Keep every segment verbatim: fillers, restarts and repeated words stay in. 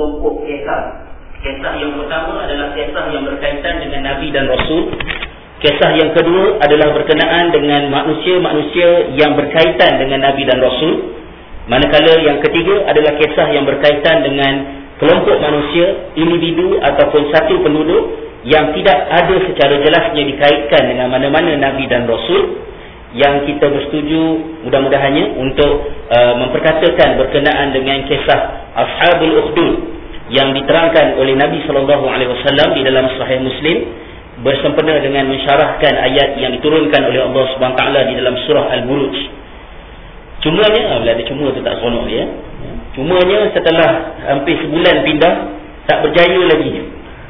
kelompok kisah. Kisah yang pertama adalah kisah yang berkaitan dengan Nabi dan Rasul. Kisah yang kedua adalah berkenaan dengan manusia-manusia yang berkaitan dengan Nabi dan Rasul. Manakala yang ketiga adalah kisah yang berkaitan dengan kelompok manusia, individu ataupun satu penduduk yang tidak ada secara jelasnya dikaitkan dengan mana-mana Nabi dan Rasul, yang kita bersetuju mudah-mudahannya untuk uh, memperkatakan berkenaan dengan kisah Ashabul Ukhdud yang diterangkan oleh Nabi sallallahu alaihi wasallam di dalam Sahih Muslim, bersempena dengan mensyarahkan ayat yang diturunkan oleh Allah Subhanahu wa taala di dalam surah Al-Buruj. Cumanya, bila ada cuma tu tak seronok dia. Cumanya setelah hampir sebulan pindah, tak berjaya lagi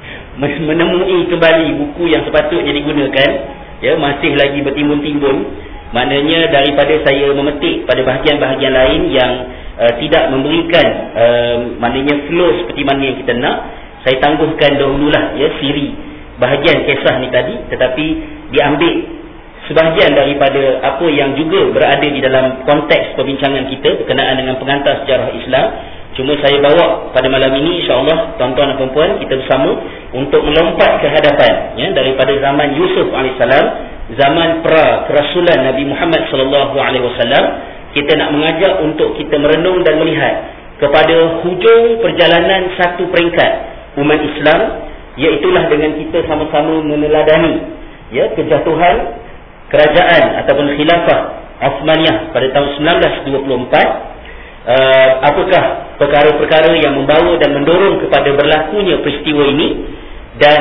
menemui kembali buku yang sepatutnya digunakan, ya, masih lagi bertimbun-timbun. Maknanya daripada saya memetik pada bahagian-bahagian lain yang uh, tidak memberikan uh, maknanya flow seperti mana yang kita nak, saya tangguhkan dahululah, ya, siri bahagian kisah ni tadi, tetapi diambil sebahagian daripada apa yang juga berada di dalam konteks perbincangan kita berkenaan dengan pengantar sejarah Islam. Cuma saya bawa pada malam ini, insya-Allah tuan-tuan dan puan-puan, kita bersama untuk melompat ke hadapan, ya, daripada zaman Yusuf alaihissalam, zaman pra kerasulan Nabi Muhammad sallallahu alaihi wasallam. Kita nak mengajak untuk kita merenung dan melihat kepada hujung perjalanan satu peringkat umat Islam, iaitulah dengan kita sama-sama meneladani, ya, kejatuhan kerajaan ataupun khilafah Uthmaniyah pada tahun sembilan belas dua puluh empat. uh, apakah perkara-perkara yang membawa dan mendorong kepada berlakunya peristiwa ini, dan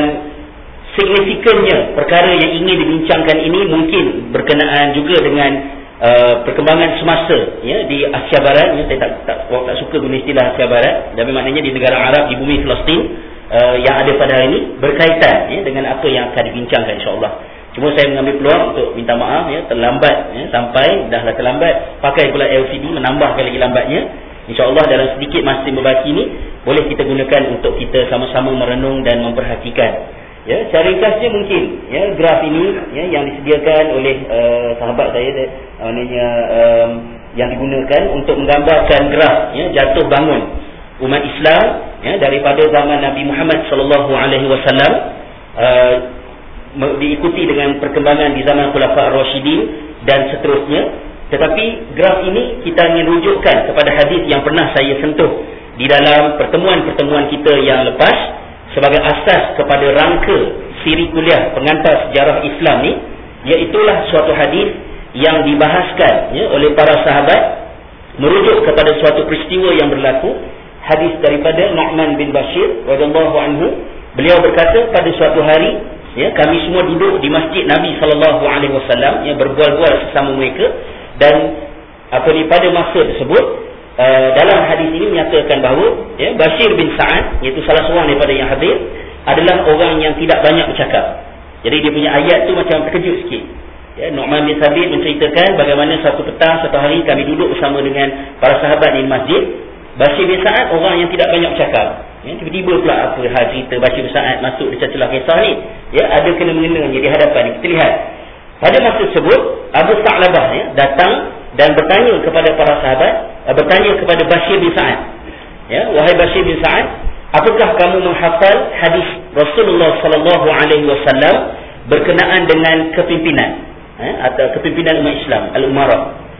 signifikannya perkara yang ingin dibincangkan ini mungkin berkenaan juga dengan uh, perkembangan semasa, ya, di Asia Barat, ya. Saya tak, tak, tak suka guna istilah Asia Barat, tapi maknanya di negara Arab, di bumi Palestin uh, yang ada pada hari ini, berkaitan, ya, dengan apa yang akan dibincangkan, insya-Allah. Cuma saya mengambil peluang untuk minta maaf, ya, terlambat, ya, sampai dah lah terlambat, pakai pula L C D menambahkan lagi lambatnya. InsyaAllah dalam sedikit masa yang berbaki ini boleh kita gunakan untuk kita sama-sama merenung dan memperhatikan. Ya, secara ringkasnya mungkin, ya, graf ini, ya, yang disediakan oleh uh, sahabat saya, maknanya uh, yang digunakan untuk menggambarkan graf, ya, jatuh bangun umat Islam, ya, daripada zaman Nabi Muhammad sallallahu alaihi wasallam, uh, diikuti dengan perkembangan di zaman Khulafa' Ar-Rasyidin dan seterusnya. Tetapi graf ini kita ingin rujukkan kepada hadis yang pernah saya sentuh di dalam pertemuan-pertemuan kita yang lepas sebagai asas kepada rangka siri kuliah pengantar sejarah Islam ni, iaitulah suatu hadis yang dibahaskan, ya, oleh para sahabat merujuk kepada suatu peristiwa yang berlaku. Hadis daripada Nu'man bin Bashir radhiyallahu anhu. Beliau berkata, pada suatu hari, ya, kami semua duduk di masjid Nabi sallallahu alaihi wasallam, ya, berbual-bual sesama mereka, dan apa ni, pada masa tersebut uh, dalam hadis ini menyatakan bahawa, ya, Bashir bin Sa'ad, iaitu salah seorang daripada yang hadir, adalah orang yang tidak banyak bercakap. Jadi dia punya ayat tu macam terkejut sikit. Ya, Nu'man bin Sabit menceritakan bagaimana satu petang, satu hari kami duduk bersama dengan para sahabat di masjid. Bashir bin Sa'ad orang yang tidak banyak bercakap. Ya, tiba-tiba pula apa hal cerita Bashir bin Sa'ad masuk di celah kisah ni, ya, ada kena-mengenanya di hadapan ni. Kita lihat pada masa tersebut Abu Sa'labah, ya, datang dan bertanya kepada para sahabat, bertanya kepada Bashir bin Sa'ad, ya, wahai Bashir bin Sa'ad, apakah kamu menghafal hadis Rasulullah sallallahu alaihi wasallam berkenaan dengan kepimpinan, ya, atau kepimpinan umat Islam, al-umara?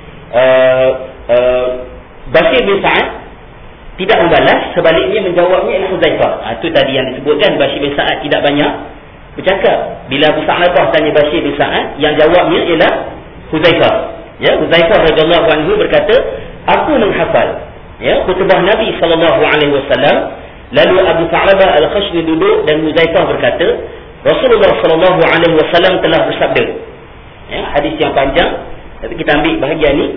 Uh, uh, Bashir bin Sa'ad tidak membalas, sebaliknya menjawabnya ialah Huzaifah. Ha, itu tadi yang disebutkan, Bashir bin Sa'ad tidak banyak bercakap. Bila Abu Sa'labah tanya Bashir bin Sa'ad, yang jawabnya ialah Huzaifah. Ya, Huzaifah radhiyallahu anhu berkata, aku menghafal, ya, khutbah Nabi sallallahu alaihi wasallam. Lalu Abu Sa'labah Al-Khashni duduk dan Huzaifah berkata, Rasulullah sallallahu alaihi wasallam telah bersabda. Ya, hadis yang panjang, tapi kita ambil bahagian ni.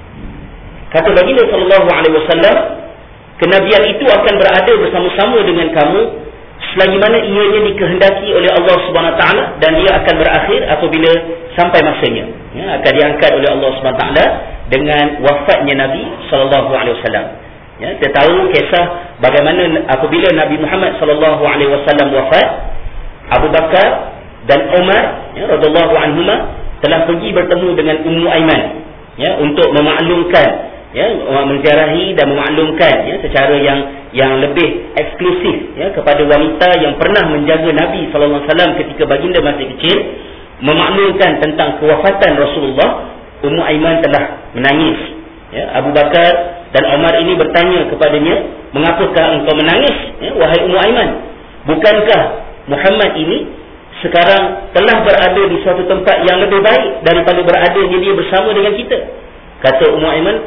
Kata baginda sallallahu alaihi wasallam, kenabian itu akan berada bersama-sama dengan kamu selagi mana ianya dikehendaki oleh Allah Subhanahu Wa Taala, dan ia akan berakhir apabila sampai masanya, ya, akan diangkat oleh Allah Subhanahu Wa Taala dengan wafatnya Nabi sallallahu alaihi wasallam. Ya, kita tahu kisah bagaimana apabila Nabi Muhammad sallallahu alaihi wasallam wafat, Abu Bakar dan Umar, ya, radhiyallahu anhuma, telah pergi bertemu dengan Ummu Aiman, ya, untuk memaklumkan, ya, menziarahi dan memaklumkan, ya, secara yang yang lebih eksklusif ya, kepada wanita yang pernah menjaga Nabi sallallahu alaihi wasallam ketika baginda masih kecil, memakmurkan tentang kewafatan Rasulullah, Ummu Aiman telah menangis. Ya, Abu Bakar dan Umar ini bertanya kepadanya, "Mengapakah engkau menangis, ya, wahai Ummu Aiman? Bukankah Muhammad ini sekarang telah berada di suatu tempat yang lebih baik daripada beradanya dia bersama dengan kita?" Kata Ummu Aiman,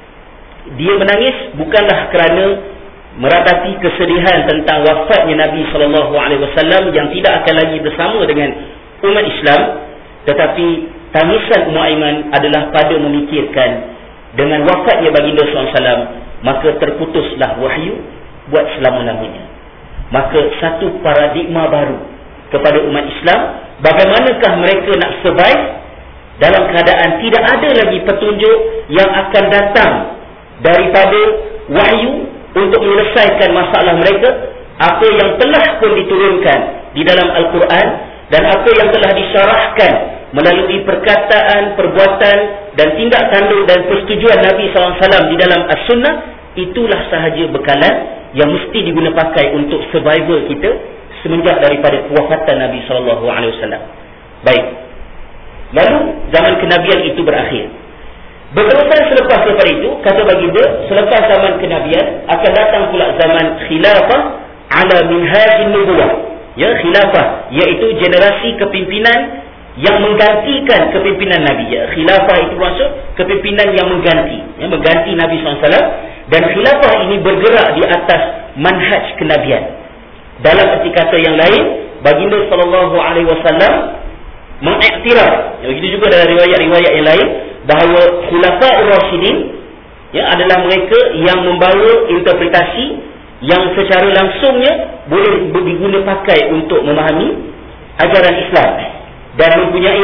dia menangis bukanlah kerana meratapi kesedihan tentang wafatnya Nabi sallallahu alaihi wasallam yang tidak akan lagi bersama dengan umat Islam, tetapi tangisan Ummu Aiman adalah pada memikirkan dengan wafatnya baginda sallallahu alaihi wasallam, maka terputuslah wahyu buat selama-lamanya. Maka satu paradigma baru kepada umat Islam, bagaimanakah mereka nak survive dalam keadaan tidak ada lagi petunjuk yang akan datang daripada wahyu untuk menyelesaikan masalah mereka. Apa yang telah pun diturunkan di dalam Al-Quran dan apa yang telah disyarahkan melalui perkataan, perbuatan dan tindak tanduk dan persetujuan Nabi sallallahu alaihi wasallam di dalam As-Sunnah, itulah sahaja bekalan yang mesti diguna pakai untuk survival kita semenjak daripada kewafatan Nabi sallallahu alaihi wasallam. Baik. Lalu zaman kenabian itu berakhir. Berterusan selepas daripada itu, kata baginda, selepas zaman kenabian akan datang pula zaman khilafah ala minhajin nubuwah. Ya, khilafah iaitu generasi kepimpinan yang menggantikan kepimpinan Nabi. Ya, khilafah itu maksud kepimpinan yang mengganti, ya, mengganti Nabi sallallahu alaihi wasallam. Dan khilafah ini bergerak di atas manhaj kenabian. Dalam arti kata yang lain, baginda sallallahu alaihi wasallam mengiktiraf, ya, begitu juga dalam riwayat-riwayat yang lain, bahawa Khulafa'ur Rasyidin, ya, adalah mereka yang membawa interpretasi yang secara langsungnya boleh diguna pakai untuk memahami ajaran Islam dan mempunyai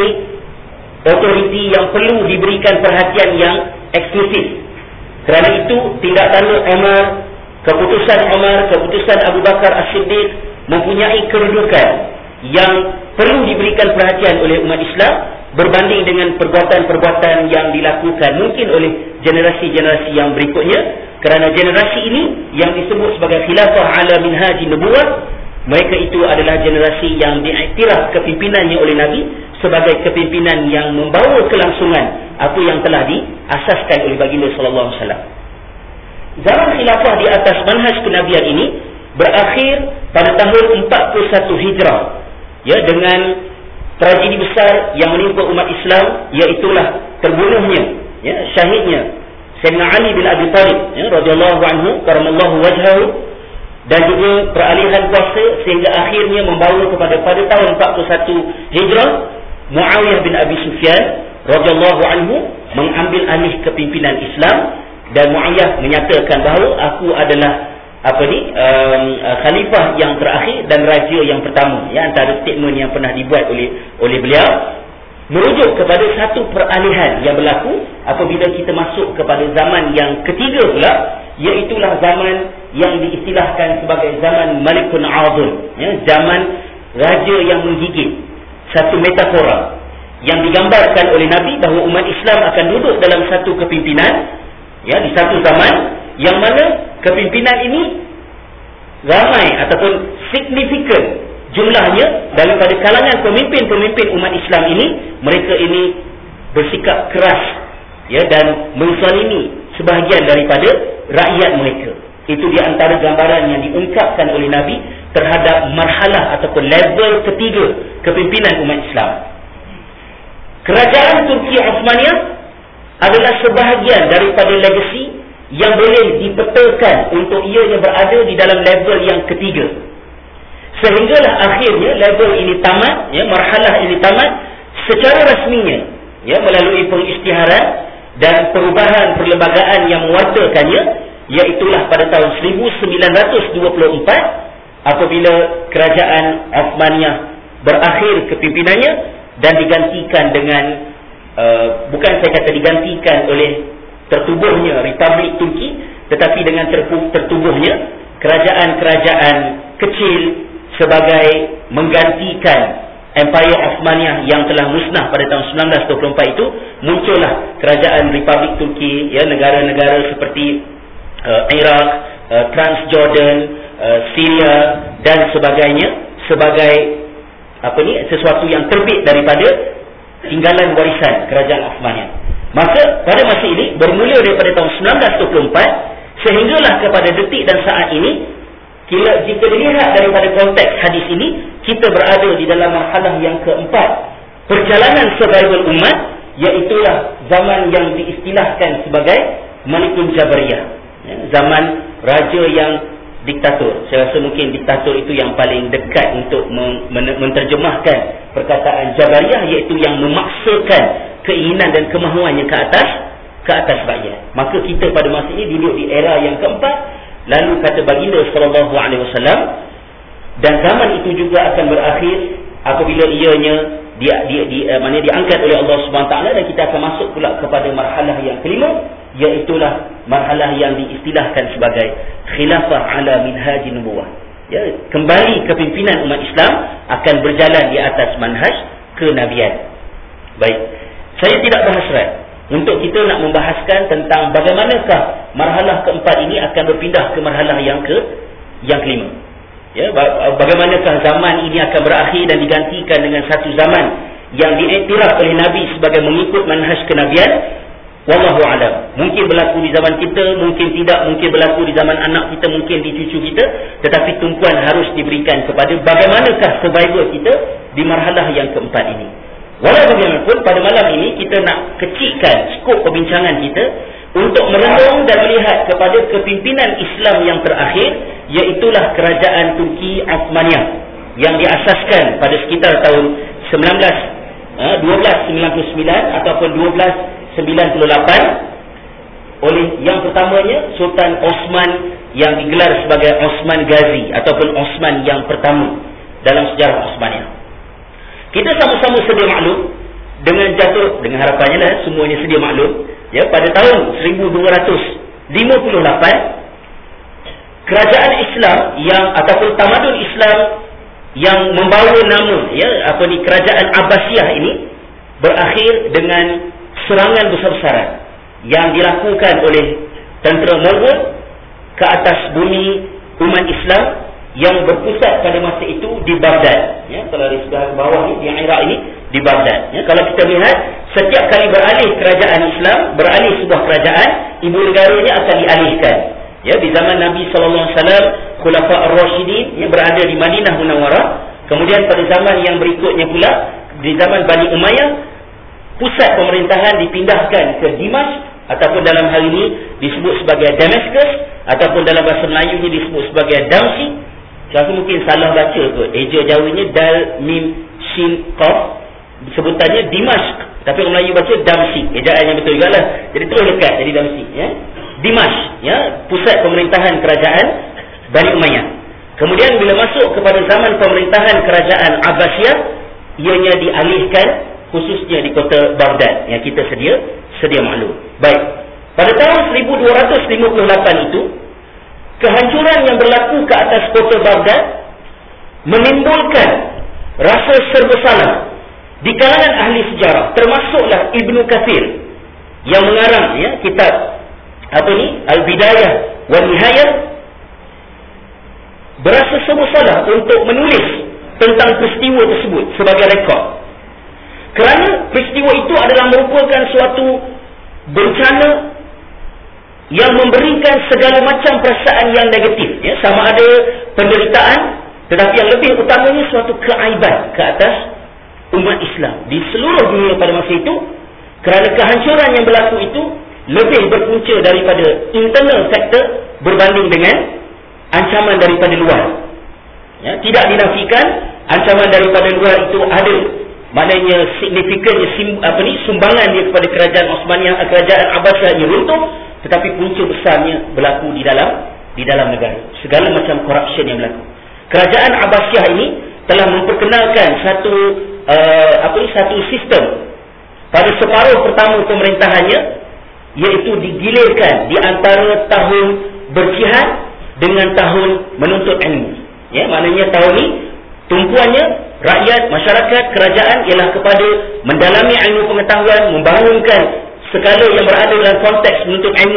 otoriti yang perlu diberikan perhatian yang eksklusif. Kerana itu tindak tanduk Umar, keputusan Umar, keputusan Abu Bakar As-Siddiq mempunyai kedudukan yang perlu diberikan perhatian oleh umat Islam berbanding dengan perbuatan-perbuatan yang dilakukan mungkin oleh generasi-generasi yang berikutnya. Kerana generasi ini yang disebut sebagai khilafah ala minhaji nubuwah, mereka itu adalah generasi yang diiktiraf kepimpinannya oleh Nabi sebagai kepimpinan yang membawa kelangsungan apa yang telah diasaskan oleh baginda sallallahu alaihi wasallam. Zaman khilafah di atas manhaj kenabian ini berakhir pada tahun empat puluh satu Hijrah, ya, dengan tragedi besar yang menimpa umat Islam, iaitulah terbunuhnya, ya, syahidnya Sayyidina Ali bin Abi Thalib, ya, radhiyallahu anhu karamallahu wajhahu, dan juga peralihan kuasa sehingga akhirnya membawa kepada pada tahun empat puluh satu Hijrah Muawiyah bin Abi Sufyan radhiyallahu anhu mengambil alih kepimpinan Islam, dan Muawiyah menyatakan bahawa aku adalah apa ni um, khalifah yang terakhir dan raja yang pertama, ya, antara statement yang pernah dibuat oleh oleh beliau, merujuk kepada satu peralihan yang berlaku apabila kita masuk kepada zaman yang ketiga pula, iaitulah zaman yang diistilahkan sebagai zaman Malikun Azim, ya, zaman raja yang menggigit. Satu metafora yang digambarkan oleh Nabi bahawa umat Islam akan duduk dalam satu kepimpinan, ya, di satu zaman yang mana kepimpinan ini ramai ataupun signifikan jumlahnya daripada kalangan pemimpin-pemimpin umat Islam ini, mereka ini bersikap keras, ya, dan menzalimi sebahagian daripada rakyat mereka. Itu di antara gambaran yang diungkapkan oleh Nabi terhadap marhalah ataupun level ketiga kepimpinan umat Islam. Kerajaan Turki Osmaniyah adalah sebahagian daripada legasi yang boleh dipetakan untuk ianya berada di dalam level yang ketiga. Sehinggalah akhirnya level ini tamat, ya, marhalah ini tamat secara rasminya, ya, melalui pengisytiharan dan perubahan perlembagaan yang mewartakannya, iaitulah pada tahun seribu sembilan ratus dua puluh empat apabila kerajaan Osmaniyah berakhir kepimpinannya dan digantikan dengan uh, bukan saya kata digantikan oleh tertubuhnya Republik Turki, tetapi dengan tertubuhnya kerajaan-kerajaan kecil sebagai menggantikan Empire Osmaniyah yang telah musnah pada tahun seribu sembilan ratus dua puluh empat itu. Muncullah kerajaan Republik Turki, ya, negara-negara seperti uh, Iraq, uh, Transjordan, uh, Syria dan sebagainya sebagai apa ni, sesuatu yang terbit daripada tinggalan warisan kerajaan Osmania. Maka pada masa ini bermula daripada tahun sembilan belas dua puluh empat sehinggalah kepada detik dan saat ini, jika, jika dilihat daripada konteks hadis ini, kita berada di dalam marhalah yang keempat perjalanan survival umat, iaitulah zaman yang diistilahkan sebagai Malikul Jabariyah, ya, zaman raja yang diktator. Saya rasa mungkin diktator itu yang paling dekat untuk menterjemahkan perkataan Jabariyah, iaitu yang memaksakan keinginan dan kemahuannya ke atas ke atas rakyat. Maka kita pada masa ini duduk di era yang keempat. Lalu kata baginda sallallahu alaihi wasallam, dan zaman itu juga akan berakhir apabila ianya dia dia di, uh, mana diangkat oleh Allah Subhanahu Wa Taala, dan kita akan masuk pula kepada marhalah yang kelima, iaitulah marhalah yang diistilahkan sebagai khilafah ala minhaj nubuwah. Ya, kembali kepimpinan umat Islam akan berjalan di atas manhaj kenabian. Baik, saya tidak berhasrat untuk kita nak membahaskan tentang bagaimanakah marhalah keempat ini akan berpindah ke marhalah yang ke yang kelima. Ya, bagaimanakah zaman ini akan berakhir dan digantikan dengan satu zaman yang diiktiraf oleh Nabi sebagai mengikut manhaj kenabian. Wallahu a'lam. Mungkin berlaku di zaman kita, mungkin tidak, mungkin berlaku di zaman anak kita, mungkin di cucu kita, tetapi tumpuan harus diberikan kepada bagaimanakah survival kita di marhalah yang keempat ini. Walau bagaimanapun, pada malam ini kita nak kecilkan skop perbincangan kita untuk merenung dan melihat kepada kepimpinan Islam yang terakhir, iaitulah kerajaan Turki Osmania yang diasaskan pada sekitar tahun dua belas sembilan puluh sembilan ataupun dua belas sembilan puluh lapan oleh yang pertamanya Sultan Osman yang digelar sebagai Osman Ghazi ataupun Osman yang pertama dalam sejarah Osmania. Kita sama-sama sedia maklum dengan jatuh, dengan harapannya lah semuanya sedia maklum, ya, pada tahun seribu dua ratus lima puluh lapan kerajaan Islam yang ataupun tamadun Islam yang membawa nama, ya, apa ni, kerajaan Abbasiyah ini berakhir dengan serangan besar-besaran yang dilakukan oleh tentera Mongol ke atas bumi umat Islam yang berpusat pada masa itu di Baghdad. Ya, kalau di sebelah bawah ni, di Iraq ini, di Baghdad. Ya, kalau kita lihat, setiap kali beralih kerajaan Islam, beralih sebuah kerajaan, ibu negaranya akan dialihkan. Ya, di zaman Nabi sallallahu alaihi wasallam, Khulafa ar-Rasyidin yang berada di Madinah Munawwarah. Kemudian pada zaman yang berikutnya pula, di zaman Bani Umayyah, pusat pemerintahan dipindahkan ke Dimashq, ataupun dalam hal ini disebut sebagai Damascus, ataupun dalam bahasa Melayu ini disebut sebagai Damsyik. Saya mungkin salah baca tu, eja Jawanya Dal Mim Shin Qaf, sebutannya Dimashq, tapi orang Melayu baca Damsyik. Ejaan yang betul juga lah, jadi terus lekat jadi Damsyik, ya. Dimashq, ya, pusat pemerintahan kerajaan Bani Umayyah. Kemudian bila masuk kepada zaman pemerintahan kerajaan Abbasiyah, ianya dialihkan khususnya di kota Baghdad yang kita sedia sedia maklum. Baik, pada tahun seribu dua ratus lima puluh lapan itu, kehancuran yang berlaku ke atas kota Baghdad menimbulkan rasa serba salah di kalangan ahli sejarah, termasuklah Ibnu Katsir yang mengarang, ya, kitab apa ni, Al-Bidayah wa Nihayah, berasa serba salah untuk menulis tentang peristiwa tersebut sebagai rekod, kerana peristiwa itu adalah merupakan suatu bencana yang memberikan segala macam perasaan yang negatif, ya, sama ada penderitaan, tetapi yang lebih utamanya suatu keaiban ke atas umat Islam di seluruh dunia pada masa itu, kerana kehancuran yang berlaku itu lebih berpunca daripada internal factor berbanding dengan ancaman daripada luar. Ya, tidak dinafikan ancaman daripada luar itu ada, maknanya signifikannya sim, apa ni, sumbangan dia kepada kerajaan Osmania, kerajaan Abbasiyah ini runtuh, tetapi punca besarnya berlaku di dalam di dalam negara. Segala macam corruption yang berlaku. Kerajaan Abbasiyah ini telah memperkenalkan satu uh, apa ni, satu sistem pada separuh pertama pemerintahannya, iaitu digilirkan di antara tahun berjihad dengan tahun menuntut ilmu. Ya, maknanya tahun ini tumpuannya rakyat, masyarakat, kerajaan ialah kepada mendalami ilmu pengetahuan, membangunkan segala yang berada dalam konteks menuntut ilmu ni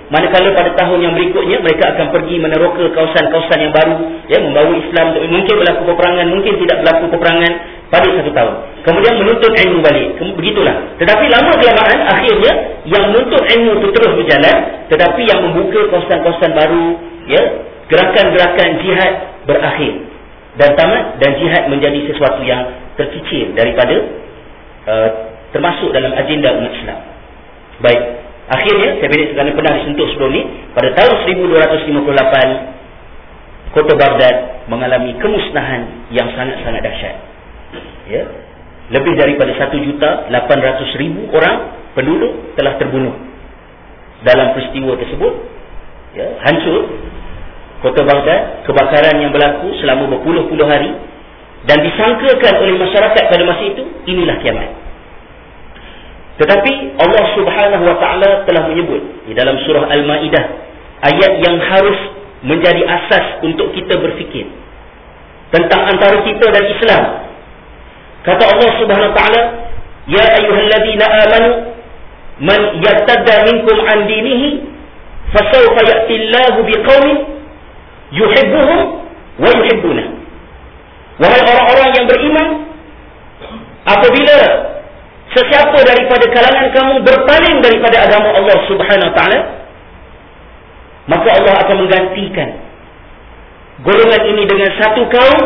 manakala pada tahun yang berikutnya mereka akan pergi meneroka kawasan-kawasan yang baru, ya, membawa Islam. Mungkin berlaku peperangan, mungkin tidak berlaku peperangan pada satu tahun. Kemudian menuntut ilmu balik. Begitulah. Tetapi lama kelamaan akhirnya yang menuntut ilmu itu terus berjalan, tetapi yang membuka kawasan-kawasan baru, ya, gerakan-gerakan jihad berakhir dan tamat, dan jihad menjadi sesuatu yang terkecil daripada uh, termasuk dalam agenda umat Islam. Baik, akhirnya saya pendek kerana pernah disentuh sebelum ni, pada tahun seribu dua ratus lima puluh lapan kota Baghdad mengalami kemusnahan yang sangat-sangat dahsyat. Ya, lebih daripada satu juta lapan ratus ribu orang penduduk telah terbunuh dalam peristiwa tersebut. Ya, hancur kota Baghdad, kebakaran yang berlaku selama berpuluh-puluh hari, dan disangkakan oleh masyarakat pada masa itu inilah kiamat. Tetapi Allah Subhanahu wa taala telah menyebut di dalam surah Al-Maidah ayat yang harus menjadi asas untuk kita berfikir tentang antara kita dan Islam. Kata Allah Subhanahu wa taala, ya ayyuhalladzina amanu man yartadda minkum an dinihi fasawfa ya'ti Allahu biqaumin yuhibbuhum wa yuhibbuna. Wahai orang-orang yang beriman, apabila sesiapa daripada kalangan kamu berpaling daripada agama Allah Subhanahu wa taala, maka Allah akan menggantikan golongan ini dengan satu kaum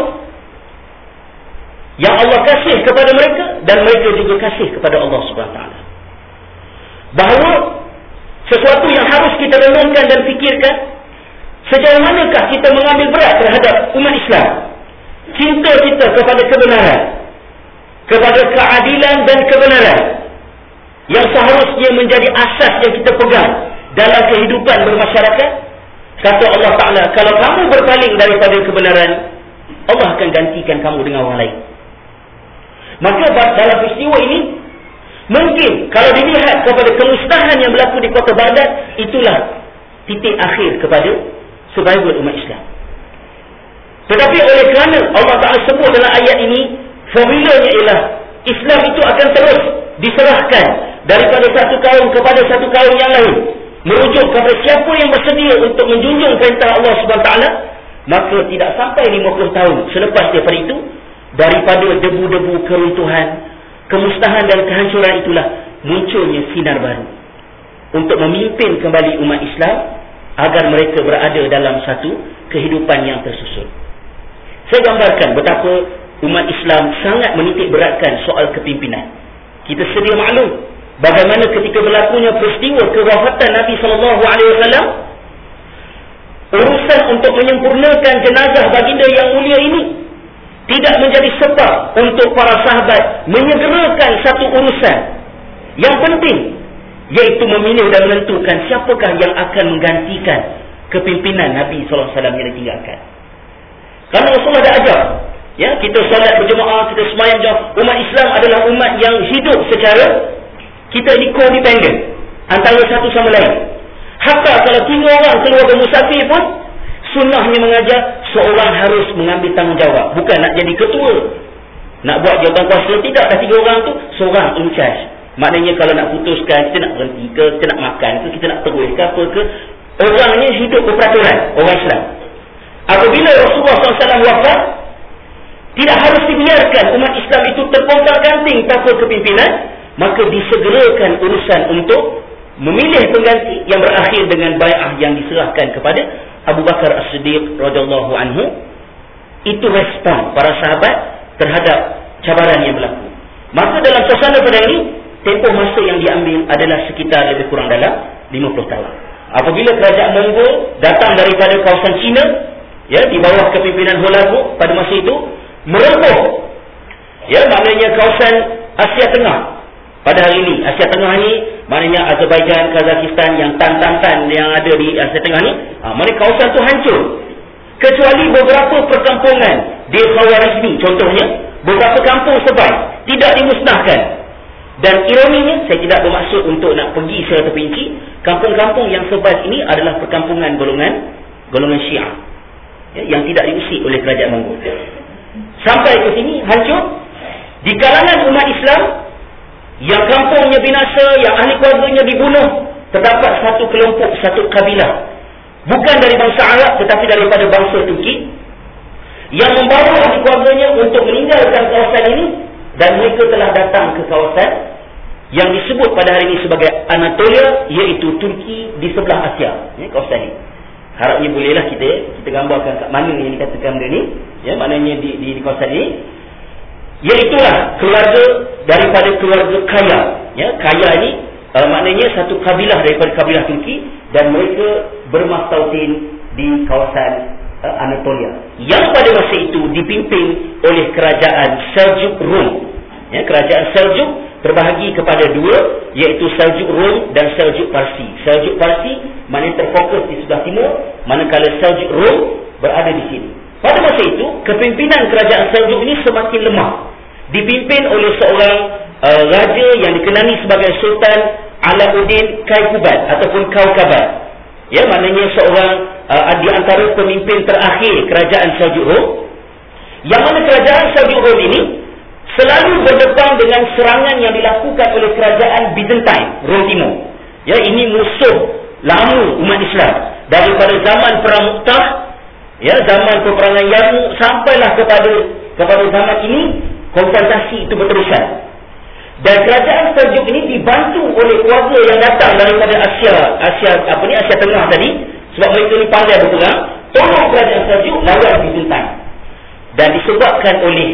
yang Allah kasih kepada mereka, dan mereka juga kasih kepada Allah Subhanahu wa taala. Bahawa sesuatu yang harus kita renungkan dan fikirkan, sejauh manakah kita mengambil berat terhadap umat Islam, cinta kita kepada kebenaran, kepada keadilan dan kebenaran yang seharusnya menjadi asas yang kita pegang dalam kehidupan bermasyarakat. Kata Allah Ta'ala, kalau kamu berpaling daripada kebenaran, Allah akan gantikan kamu dengan orang lain. Maka dalam peristiwa ini, mungkin kalau dilihat kepada kemusnahan yang berlaku di kota Baghdad, itulah titik akhir kepada survival umat Islam. Tetapi oleh kerana Allah Ta'ala sebut dalam ayat ini, formulanya ialah Islam itu akan terus diserahkan daripada satu kaum kepada satu kaum yang lain, merujuk kepada siapa yang bersedia untuk menjunjung perintah Allah Subhanahu Wa Taala, maka tidak sampai lima puluh tahun selepas daripada itu, daripada debu-debu keruntuhan, kemusnahan dan kehancuran itulah munculnya sinar baru untuk memimpin kembali umat Islam agar mereka berada dalam satu kehidupan yang tersusun. Saya gambarkan betapa umat Islam sangat menitik beratkan soal kepimpinan. Kita sedia maklum bagaimana ketika berlakunya peristiwa kewafatan Nabi sallallahu alaihi wasallam, urusan untuk menyempurnakan jenazah baginda yang mulia ini tidak menjadi sebab untuk para sahabat menyegerakan satu urusan yang penting, iaitu memilih dan menentukan siapakah yang akan menggantikan kepimpinan Nabi sallallahu alaihi wasallam yang ditinggalkan. Karena Rasulullah dah ajar, ya, kita solat berjemaah, kita sembahyang jauh. Umat Islam adalah umat yang hidup secara, kita ini co-dependent antara satu sama lain. Hatta kalau tiga orang keluar bermusafir pun, sunnahnya mengajar seorang harus mengambil tanggungjawab. Bukan nak jadi ketua, nak buat jawatan kuasa, tidak. Dah tiga orang tu, seorang in charge. Maknanya kalau nak putuskan, kita nak berhenti ke, kita nak makan ke, kita nak terus ke apa ke, orangnya hidup berperaturan, orang Islam. Apabila Rasulullah sallallahu alaihi wasallam wafat, tidak harus dibiarkan umat Islam itu terpontang-ganting tanpa kepimpinan, maka disegerakan urusan untuk memilih pengganti yang berakhir dengan bai'ah yang diserahkan kepada Abu Bakar As-Siddiq radhiyallahu anhu. Itu respon para sahabat terhadap cabaran yang berlaku. Maka dalam suasana pada ini, tempoh masa yang diambil adalah sekitar lebih kurang dalam lima puluh tahun. Apabila kerajaan Mongol datang daripada kawasan China, ya, di bawah kepimpinan Hulagu pada masa itu, merempuh, ya, maknanya kawasan Asia Tengah. Pada hari ini, Asia Tengah ni maknanya Azerbaijan, Kazakhstan, yang tan-tan-tan yang ada di Asia Tengah ni, ha, maknanya kawasan tu hancur. Kecuali beberapa perkampungan di Khawarizmi contohnya, beberapa kampung sebai tidak dimusnahkan. Dan ironinya, saya tidak bermaksud untuk nak pergi secara terperinci, kampung-kampung yang sebai ini adalah perkampungan golongan golongan Syiah, ya, yang tidak diusik oleh kerajaan Mongol. Sampai ke sini hancur. Di kalangan umat Islam yang kampungnya binasa, yang ahli keluarganya dibunuh, terdapat satu kelompok, satu kabilah, bukan dari bangsa Arab tetapi daripada bangsa Turki, yang membawa ahli keluarganya untuk meninggalkan kawasan ini, dan mereka telah datang ke kawasan yang disebut pada hari ini sebagai Anatolia, iaitu Turki di sebelah Asia, ya, kawasan ini. Harapnya bolehlah kita kita gambarkan kat mana yang dikatakan benda ni, ya, maknanya di, di, di kawasan ini. Iaitulah keluarga daripada keluarga kaya, ya, kaya ni uh, maknanya satu kabilah daripada kabilah Turki, dan mereka bermastautin di kawasan uh, Anatolia, yang pada masa itu dipimpin oleh kerajaan Seljuk Rom. Ya, kerajaan Seljuk terbahagi kepada dua, iaitu Seljuk Rom dan Seljuk Parsi. Seljuk Parsi maknanya terfokus di sebelah timur, manakala Seljuk Rom berada di sini. Pada masa itu, kepimpinan kerajaan Seljuk ini semakin lemah, dipimpin oleh seorang uh, raja yang dikenali sebagai Sultan Alauddin Kaykubat ataupun Kaukabat. Ya, maknanya seorang uh, di antara pemimpin terakhir kerajaan Seljuk Rom, yang mana kerajaan Seljuk Rom ini selalu berdepan dengan serangan yang dilakukan oleh kerajaan Byzantine, Rom Timur. Ya, ini musuh lama umat Islam daripada zaman Perang Mu'tah, ya, zaman peperangan Yarmouk, sampailah kepada kepada zaman ini. Konfrontasi itu berterusan, dan kerajaan Seljuk ini dibantu oleh keluarga yang datang daripada Asia Asia apa ni Asia Tengah tadi, sebab mereka ni pandai berperang, tolong kerajaan Seljuk lawan Byzantine. Dan disebabkan oleh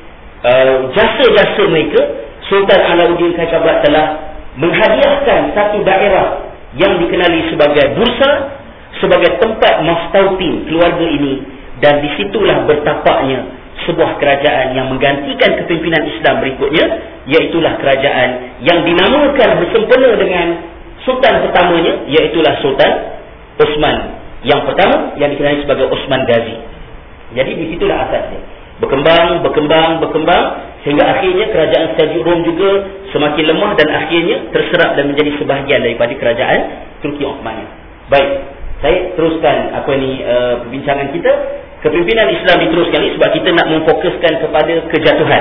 uh, jasa-jasa mereka, Sultan Alauddin Kaykubat telah menghadiahkan satu daerah yang dikenali sebagai Bursa sebagai tempat mastautin keluarga ini, dan disitulah bertapaknya sebuah kerajaan yang menggantikan kepimpinan Islam berikutnya, iaitulah kerajaan yang dinamakan bersempena dengan sultan pertamanya, iaitulah Sultan Osman yang pertama, yang dikenali sebagai Osman Ghazi. Jadi disitulah asasnya, berkembang, berkembang, berkembang, sehingga akhirnya kerajaan Seljuk Rom juga semakin lemah, dan akhirnya terserap dan menjadi sebahagian daripada kerajaan Turki Osmania. Baik, saya teruskan apa ni uh, perbincangan kita. Kepimpinan Islam diteruskan ini sebab kita nak memfokuskan kepada kejatuhan.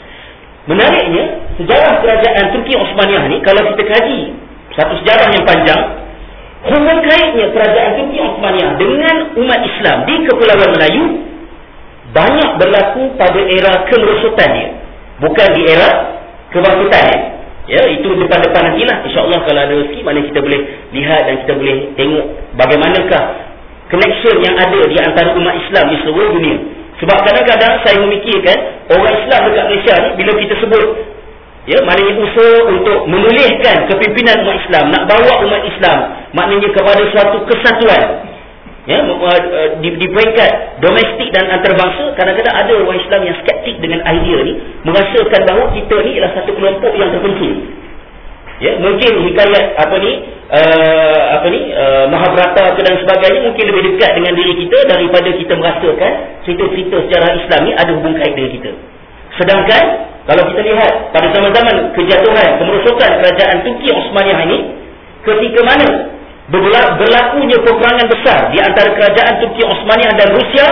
Menariknya, sejarah kerajaan Turki Osmania ni, kalau kita kaji satu sejarah yang panjang, hubungan kaitnya kerajaan Turki Osmania dengan umat Islam di Kepulauan Melayu banyak berlaku pada era kemerosotannya, bukan di era kebangkitannya. Ya, itu depan-depan nantilah, insya-Allah kalau ada rezeki, mana kita boleh lihat dan kita boleh tengok bagaimanakah connection yang ada di antara umat Islam di seluruh dunia. Sebab kadang-kadang saya memikirkan orang Islam dekat Malaysia ni, bila kita sebut, ya, maknanya usaha untuk memulihkan kepimpinan umat Islam, nak bawa umat Islam maknanya kepada suatu kesatuan, ya, di, di peringkat domestik dan antarabangsa. Kadang-kadang ada orang Islam yang skeptik dengan idea ni, merasakan bahawa kita ni ialah satu kelompok yang terpencil. Ya, mungkin hikayat apa ni uh, apa ni uh, Mahabharata dan sebagainya mungkin lebih dekat dengan diri kita daripada kita merasakan cerita-cerita sejarah Islam ni ada hubung kait dengan kita. Sedangkan kalau kita lihat pada zaman-zaman kejatuhan kemerosotan kerajaan Turki Osmania ini, ketika mana berlakunya peperangan besar di antara kerajaan Turki Osmania dan Rusia,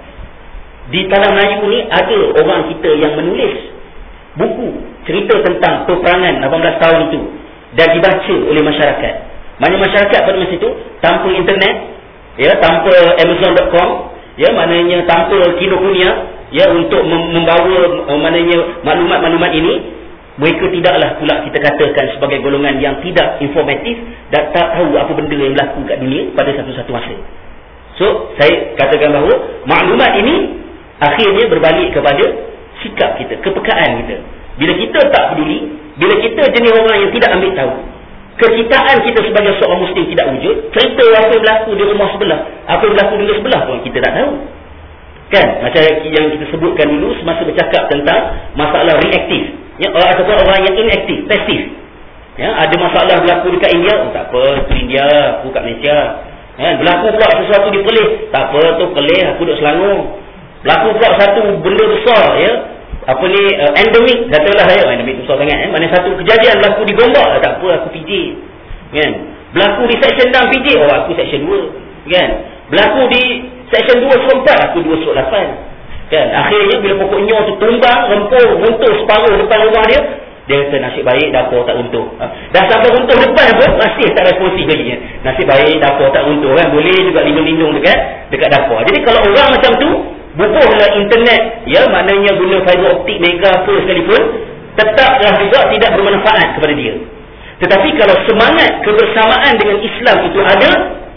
di tanah Melayu ni ada orang kita yang menulis buku cerita tentang peperangan lapan belas tahun itu dan dibaca oleh masyarakat. Maknanya masyarakat pada masa itu tanpa internet, ya, tanpa amazon dot com, ya, maknanya tanpa Kinokuniya, ya, untuk membawa uh, maknanya maklumat-maklumat ini, mereka tidaklah pula kita katakan sebagai golongan yang tidak informatif dan tak tahu apa benda yang berlaku kat dunia pada satu-satu masa. So, saya katakan bahawa maklumat ini akhirnya berbalik kepada sikap kita, kepekaan kita. Bila kita tak peduli, bila kita jenis orang yang tidak ambil tahu, kekitaan kita sebagai seorang Muslim tidak wujud, cerita apa yang berlaku di rumah sebelah, apa yang berlaku di negara sebelah pun kita tak tahu. Kan? Macam yang kita sebutkan dulu semasa bercakap tentang masalah reaktif, ya, ataupun orang yang inaktif, pasif. Ya, ada masalah berlaku dekat India, oh, tak apa, itu India, aku kat Malaysia. Ya, berlaku pula sesuatu di Perlis, tak apa, tu Perlis, aku duduk Selangor. Berlaku pula satu benda besar, ya, apa ni, uh, endemik, katalah, ya, endemik besar sangat, eh. Mana satu kejadian berlaku di Gombak, tak apa, aku P J. Kan? Berlaku di Seksyen enam P J, oh, aku Seksyen dua. Kan? Berlaku di Seksyen dua empat, aku dua lapan. Kan? Akhirnya bila pokok nyor tu tumbang, rempur, runtuh separuh depan rumah dia, Dia kata nasib baik dapur tak runtuh. Ha. Dah sampai runtuh depan pun masih tak responsif lagi. Nasib baik dapur tak runtuh kan. Boleh juga lindung-lindung dekat dekat dapur. Jadi kalau orang macam tu bubuhlah internet, ya, maknanya guna fiber optik mega apa sekalipun, tetaplah juga tidak bermanfaat kepada dia. Tetapi kalau semangat kebersamaan dengan Islam itu ada,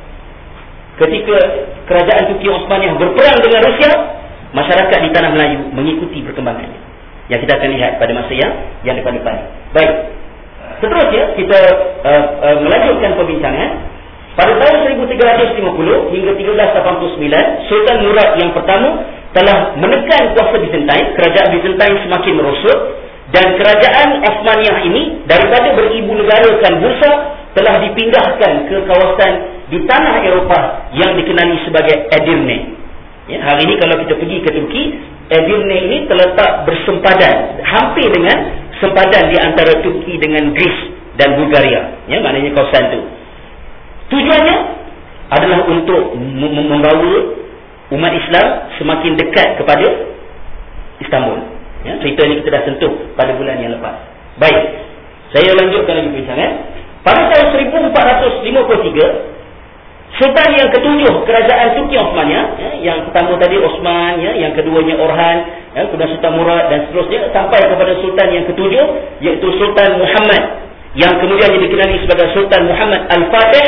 ketika kerajaan Turki Osmaniyah berperang dengan Rusia, masyarakat di tanah Melayu mengikuti perkembangannya. Yang kita akan lihat pada masa yang yang depan-depan. Baik. Seterusnya kita uh, uh, melanjutkan perbincangan. Pada tahun seribu tiga ratus lima puluh hingga seribu tiga ratus lapan puluh sembilan, Sultan Murad yang pertama telah menekan kuasa Byzantine. Kerajaan Byzantine semakin merosot dan kerajaan Osmaniyah ini daripada beribu negarakan bursa telah dipindahkan ke kawasan di tanah Eropah yang dikenali sebagai Edirne. Ya, hari ini kalau kita pergi ke Turki, Edirne ini terletak bersempadan, hampir dengan sempadan di antara Turki dengan Greece dan Bulgaria. Ya, maknanya kawasan itu. Tujuannya adalah untuk membawa umat Islam semakin dekat kepada Istanbul. Ya, cerita ini kita dah sentuh pada bulan yang lepas. Baik, saya lanjutkan lagi perbincangan. Pada tahun seribu empat ratus lima puluh tiga, Sultan yang ketujuh kerajaan Turki Osmaniyah, ya, yang pertama tadi Osman, ya, yang keduanya Orhan, ya, kemudian Sultan Murad dan seterusnya sampai kepada Sultan yang ketujuh, iaitu Sultan Muhammad, yang kemudian dikenali sebagai Sultan Muhammad Al-Fatih.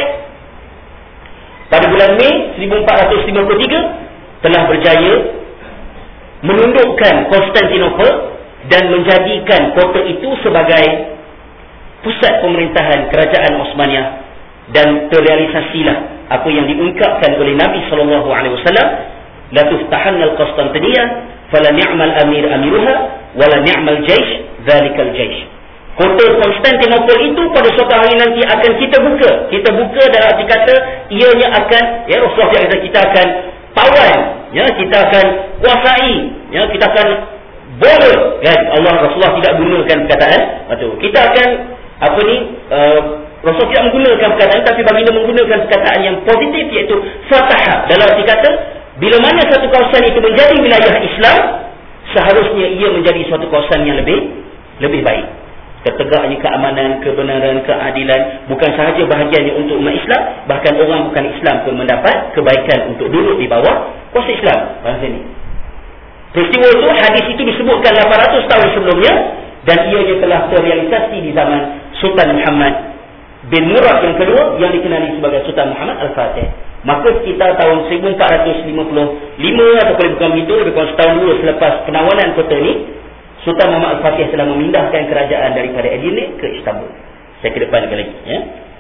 Pada bulan Mei seribu empat ratus lima puluh tiga telah berjaya menundukkan Konstantinopel dan menjadikan kota itu sebagai pusat pemerintahan kerajaan Osmaniyah, dan terrealisasilah apa yang diungkapkan oleh Nabi sallallahu alaihi wasallam, la tuftahanna al-Qustantiniyyah fala ni'mal amir amiruha wala ni'mal jaysh dzalikal jaysh. Kota Konstantinopel itu pada suatu hari nanti akan kita buka. Kita buka dalam arti kata ianya akan, ya, Rasulullah kata kita akan tawan, ya, kita akan kuasai, ya, kita akan boleh, kan? Allah Rasulullah tidak gunakan perkataan betul. Kita akan apa ni uh, Rasul tidak menggunakan perkataan, tapi baginda menggunakan perkataan yang positif, iaitu fataha. Dalam arti kata, bila mana satu kawasan itu menjadi wilayah Islam, seharusnya ia menjadi suatu kawasan yang lebih lebih baik. Tertegaknya keamanan, kebenaran, keadilan, bukan sahaja bahagiannya untuk umat Islam, bahkan orang bukan Islam pun mendapat kebaikan untuk duduk di bawah kuasa Islam. Bahasa ini. Peristiwa itu, hadis itu disebutkan lapan ratus tahun sebelumnya, dan ianya telah terrealisasi di zaman Sultan Muhammad bin Murad yang kedua, yang dikenali sebagai Sultan Muhammad Al-Fatih. Maka sekitar tahun seribu empat ratus lima puluh lima atau lebih kurang begitu, lebih kurang setahun dulu selepas penawanan kota ini, Sultan Muhammad Al-Fatih telah memindahkan kerajaan daripada Edirne ke Istanbul. Saya ke depan lagi, ya.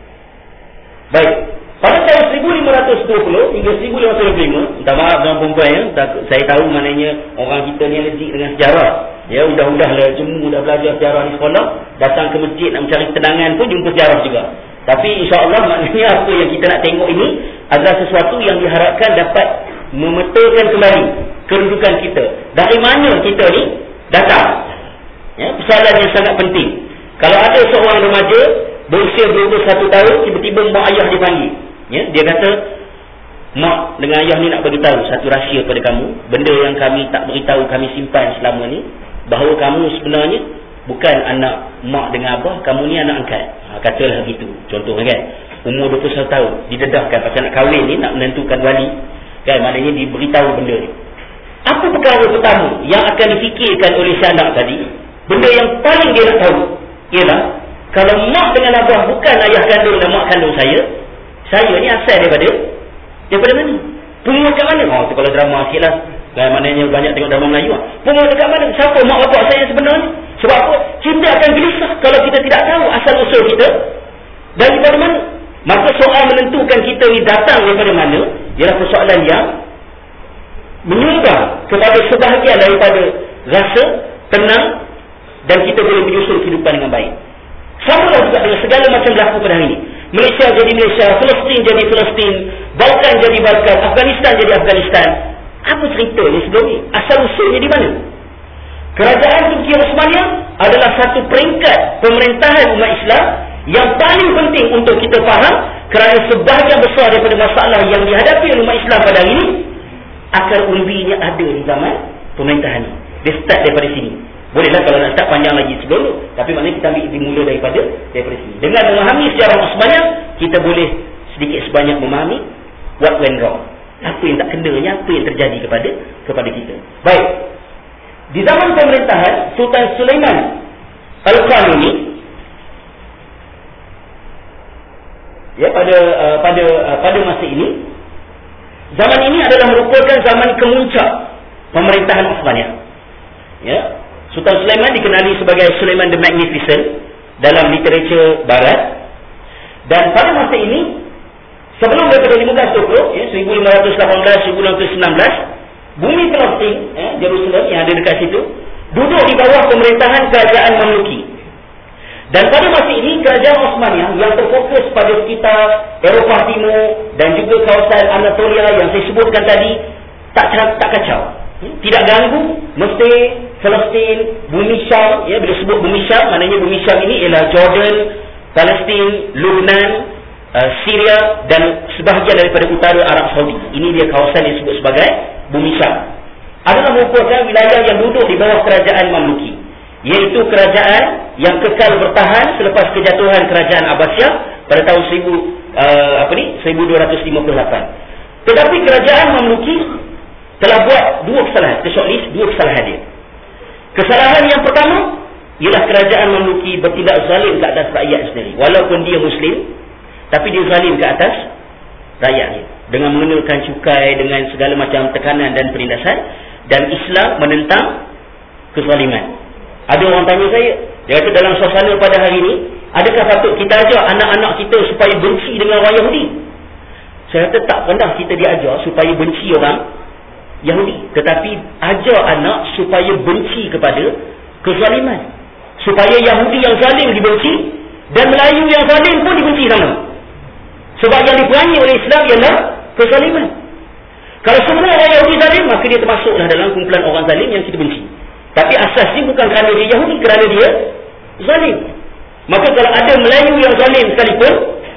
Baik. Pada tahun seribu lima ratus dua puluh hingga seribu lima ratus dua puluh lima, minta maaf dengan perempuan, ya, saya tahu maknanya orang kita ni alergik dengan sejarah. Ya, udah-udahlah jemu dah belajar sejarah di sekolah, datang ke masjid nak mencari ketenangan pun jumpa sejarah juga. Tapi insya-Allah maknanya apa yang kita nak tengok ini adalah sesuatu yang diharapkan dapat memetakan kembali kedudukan kita. Dari mana kita ni datang? Ya, persoalan yang sangat penting. Kalau ada seorang remaja berusia dua puluh satu tahun, tiba-tiba mak ayah dipanggil. Ya, dia kata, "Mak dengan ayah ni nak beritahu satu rahsia pada kamu, benda yang kami tak beritahu, kami simpan selama ni, bahawa kamu sebenarnya bukan anak mak dengan abah, kamu ni anak angkat." Ha, katalah begitu. Contohnya kan, umur dua puluh satu tahun, didedahkan pasal nak kahwin ni, nak menentukan wali, kan, maknanya diberitahu benda ni. Apa perkara pertama yang akan difikirkan oleh si anak tadi? Benda yang paling dia nak tahu ialah, kalau mak dengan abah bukan ayah kandung dan mak kandung saya, saya ni asal daripada daripada mana? Pungut kat mana? Oh, tu kalau drama sikit lah. Kan, maknanya banyak tengok drama Melayu. Pungut dekat mana? Siapa mak bapak saya sebenarnya? Sebab apa? Kita akan gelisah kalau kita tidak tahu asal usul kita daripada mana. Maka soal menentukan kita ni datang daripada mana ialah persoalan yang menyumbang kepada sebahagian daripada rasa tenang dan kita boleh menyusul kehidupan dengan baik. Sama lah juga dengan segala macam berlaku pada hari ini. Malaysia jadi Malaysia, Palestin jadi Palestin, Balkan jadi Balkan, Afghanistan jadi Afghanistan. Apa ceritanya sebelum ini? Asal usulnya di mana? Kerajaan Turki Osmaniyah adalah satu peringkat pemerintahan umat Islam yang paling penting untuk kita faham, kerana sebahagian besar daripada masalah yang dihadapi oleh umat Islam pada hari ini, akar umbinya ada di zaman pemerintahan ini. Dia start daripada sini. Bolehlah kalau nak start panjang lagi sebelum tu. Tapi maknanya kita ambil dimula daripada daripada sini. Dengan memahami sejarah Osmaniyah, kita boleh sedikit sebanyak memahami what went wrong. Apa yang tak kenanya, apa yang terjadi kepada kepada kita. Baik. Di zaman pemerintahan Sultan Sulaiman Al-Qanuni, ya, pada uh, pada uh, pada masa ini, zaman ini adalah merupakan zaman kemuncak pemerintahan Osmaniyah. Ya, Sultan Sulaiman dikenali sebagai Sulaiman the Magnificent dalam literatur barat. Dan pada masa ini, sebelum daripada lima belas dua puluh, ya, seribu lima ratus lapan belas seribu lima ratus sembilan belas, bumi Palestin, ya, Jerusalem yang ada dekat situ, duduk di bawah pemerintahan kerajaan Mamluki. Dan pada masa ini, kerajaan Osmaniyah yang terfokus pada sekitar Eropah Timur dan juga kawasan Anatolia yang saya sebutkan tadi, tak tak kacau. Tidak ganggu Mesir, Palestin, bumi Syam. Ya, bila sebut bumi Syam, maknanya bumi Syam ini ialah Jordan, Palestin, Lebanon, uh, Syria dan sebahagian daripada utara Arab Saudi. Ini dia kawasan yang disebut sebagai bumi Syam. Adalah merupakan wilayah yang duduk di bawah kerajaan Mamluki, iaitu kerajaan yang kekal bertahan selepas kejatuhan kerajaan Abbasiyah pada tahun seribu uh, apa ni seribu dua ratus lima puluh lapan. Tetapi kerajaan Mamluki telah buat dua kesalahan, shortlist dua kesalahan dia. Kesalahan yang pertama ialah kerajaan Mamluki bertindak zalim ke atas rakyat sendiri. Walaupun dia Muslim, tapi dia zalim ke atas rakyatnya dengan mengenakan cukai, dengan segala macam tekanan dan penindasan. Dan Islam menentang kezaliman. Ada orang tanya saya, dia kata dalam suasana pada hari ini, adakah patut kita ajar anak-anak kita supaya benci dengan orang Yahudi? Saya kata tak pernah kita diajar supaya benci orang Yahudi, tetapi ajar anak supaya benci kepada kezaliman, supaya Yahudi yang zalim dibenci dan Melayu yang zalim pun dibenci sama. Sebab yang diperangi oleh Islam ialah kezaliman. Kalau semua orang Yahudi zalim, maka dia termasuklah dalam kumpulan orang zalim yang kita benci. Tapi asasnya bukan kerana dia Yahudi, kerana dia zalim. Maka kalau ada Melayu yang zalim sekalipun,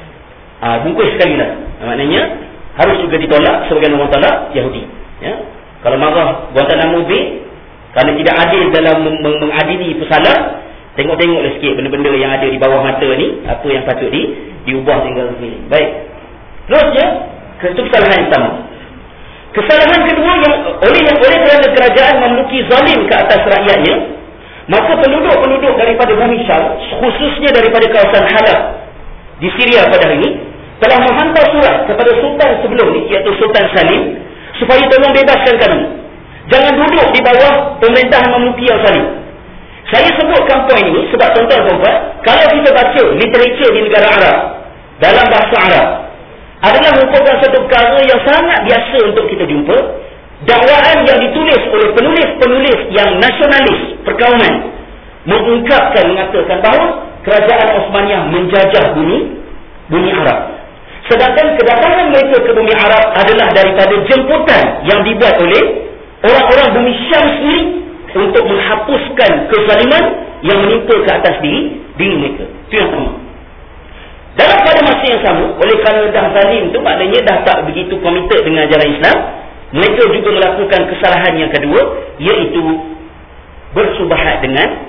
aa, bungkus sekali lah. Maknanya harus juga ditolak sebagai orang tolak Yahudi. Ya? Kalau marah Guantanamo Bay kerana tidak adil dalam meng- mengadili pesalah, tengok-tengoklah sikit benda-benda yang ada di bawah mata ni, apa yang patut di diubah tinggal sini. Baik. Terusnya, itu kesalahan yang pertama. Kesalahan kedua yang oleh oleh kerana kerajaan Mamluki zalim ke atas rakyatnya, maka penduduk-penduduk daripada bumi Syam, khususnya daripada kawasan Halab di Syria pada hari ini, telah menghantar surat kepada Sultan sebelum ini, iaitu Sultan Salim, supaya tolong bebaskan kami. Jangan duduk di bawah pemerintahan Mamluki yang zalim. Saya sebutkan poin ini sebab tuan-tuan, kalau kita baca literatur di negara Arab dalam bahasa Arab, adalah merupakan satu perkara yang sangat biasa untuk kita jumpa. Dakwaan yang ditulis oleh penulis-penulis yang nasionalis perkauman mengungkapkan, mengatakan bahawa kerajaan Osmaniyah menjajah bumi bumi Arab. Sedangkan kedatangan mereka ke bumi Arab adalah daripada jemputan yang dibuat oleh orang-orang bumi Syam sendiri untuk menghapuskan kezaliman yang menimpa ke atas diri diri mereka. Itu yang pertama. Dalam pada masa yang sama, oleh kerana dah zalim tu, maknanya dah tak begitu komited dengan ajaran Islam, mereka juga melakukan kesalahan yang kedua, iaitu bersubahat dengan